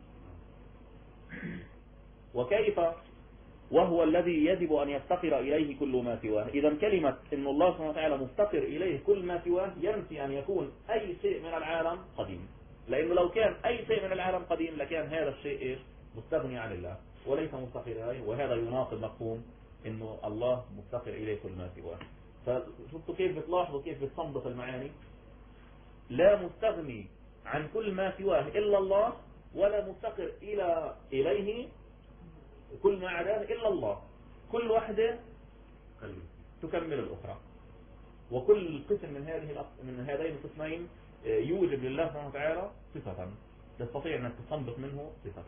وكيف وهو الذي يجب أن يفتقر إليه كل ما سواه؟ إذا كلمة أن الله سبحانه وتعالى مفتقر إليه كل ما سواه ينفي أن يكون أي شيء من العالم قديم، لأنه لو كان أي شيء من العالم قديم لكان هذا الشيء مستغني عن الله وليس مفتقر إليه، وهذا يناقض مفهوم أنه الله مفتقر إليه كل ما سواه. فشفتوا كيف بتلاحظوا كيف بتستنبط المعاني؟ لا مستغني عن كل ما سواه إلا الله، ولا مفتقر إليه كل ما عداه إلا الله. كل واحدة تكمل الأخرى، وكل قسم من هذين القسمين يوجب لله سبحانه وتعالى صفة تستطيع أن تستنبط منه صفة.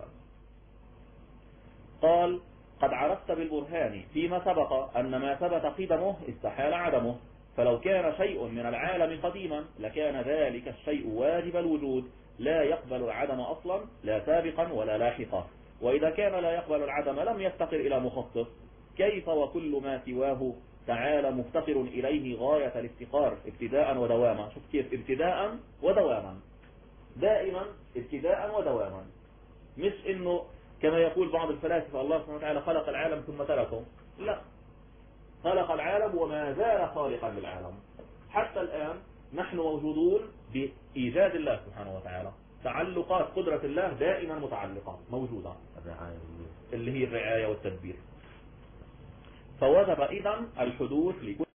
قال قد عرفت بالبرهان فيما سبق أن ما ثبت قدمه استحال عدمه، فلو كان شيء من العالم قديما لكان ذلك الشيء واجب الوجود لا يقبل العدم أصلا لا سابقا ولا لاحقا، وإذا كان لا يقبل العدم لم يفتقر إلى مخصص، كيف وكل ما سواه تعالى مفتقر إليه غاية الافتقار ابتداء ودواما. شوف كيف ابتداء ودواما، دائما ابتداء ودواما، مش إنه كما يقول بعض الفلاسفة الله سبحانه وتعالى خلق العالم ثم تركه، لا، خلق العالم وما زال خالقا للعالم. حتى الآن نحن موجودون بإيجاد الله سبحانه وتعالى، تعلقات قدرة الله دائما متعلقة موجودة، اللي هي الرعاية والتدبير. فوجب إذن الحدوث لكل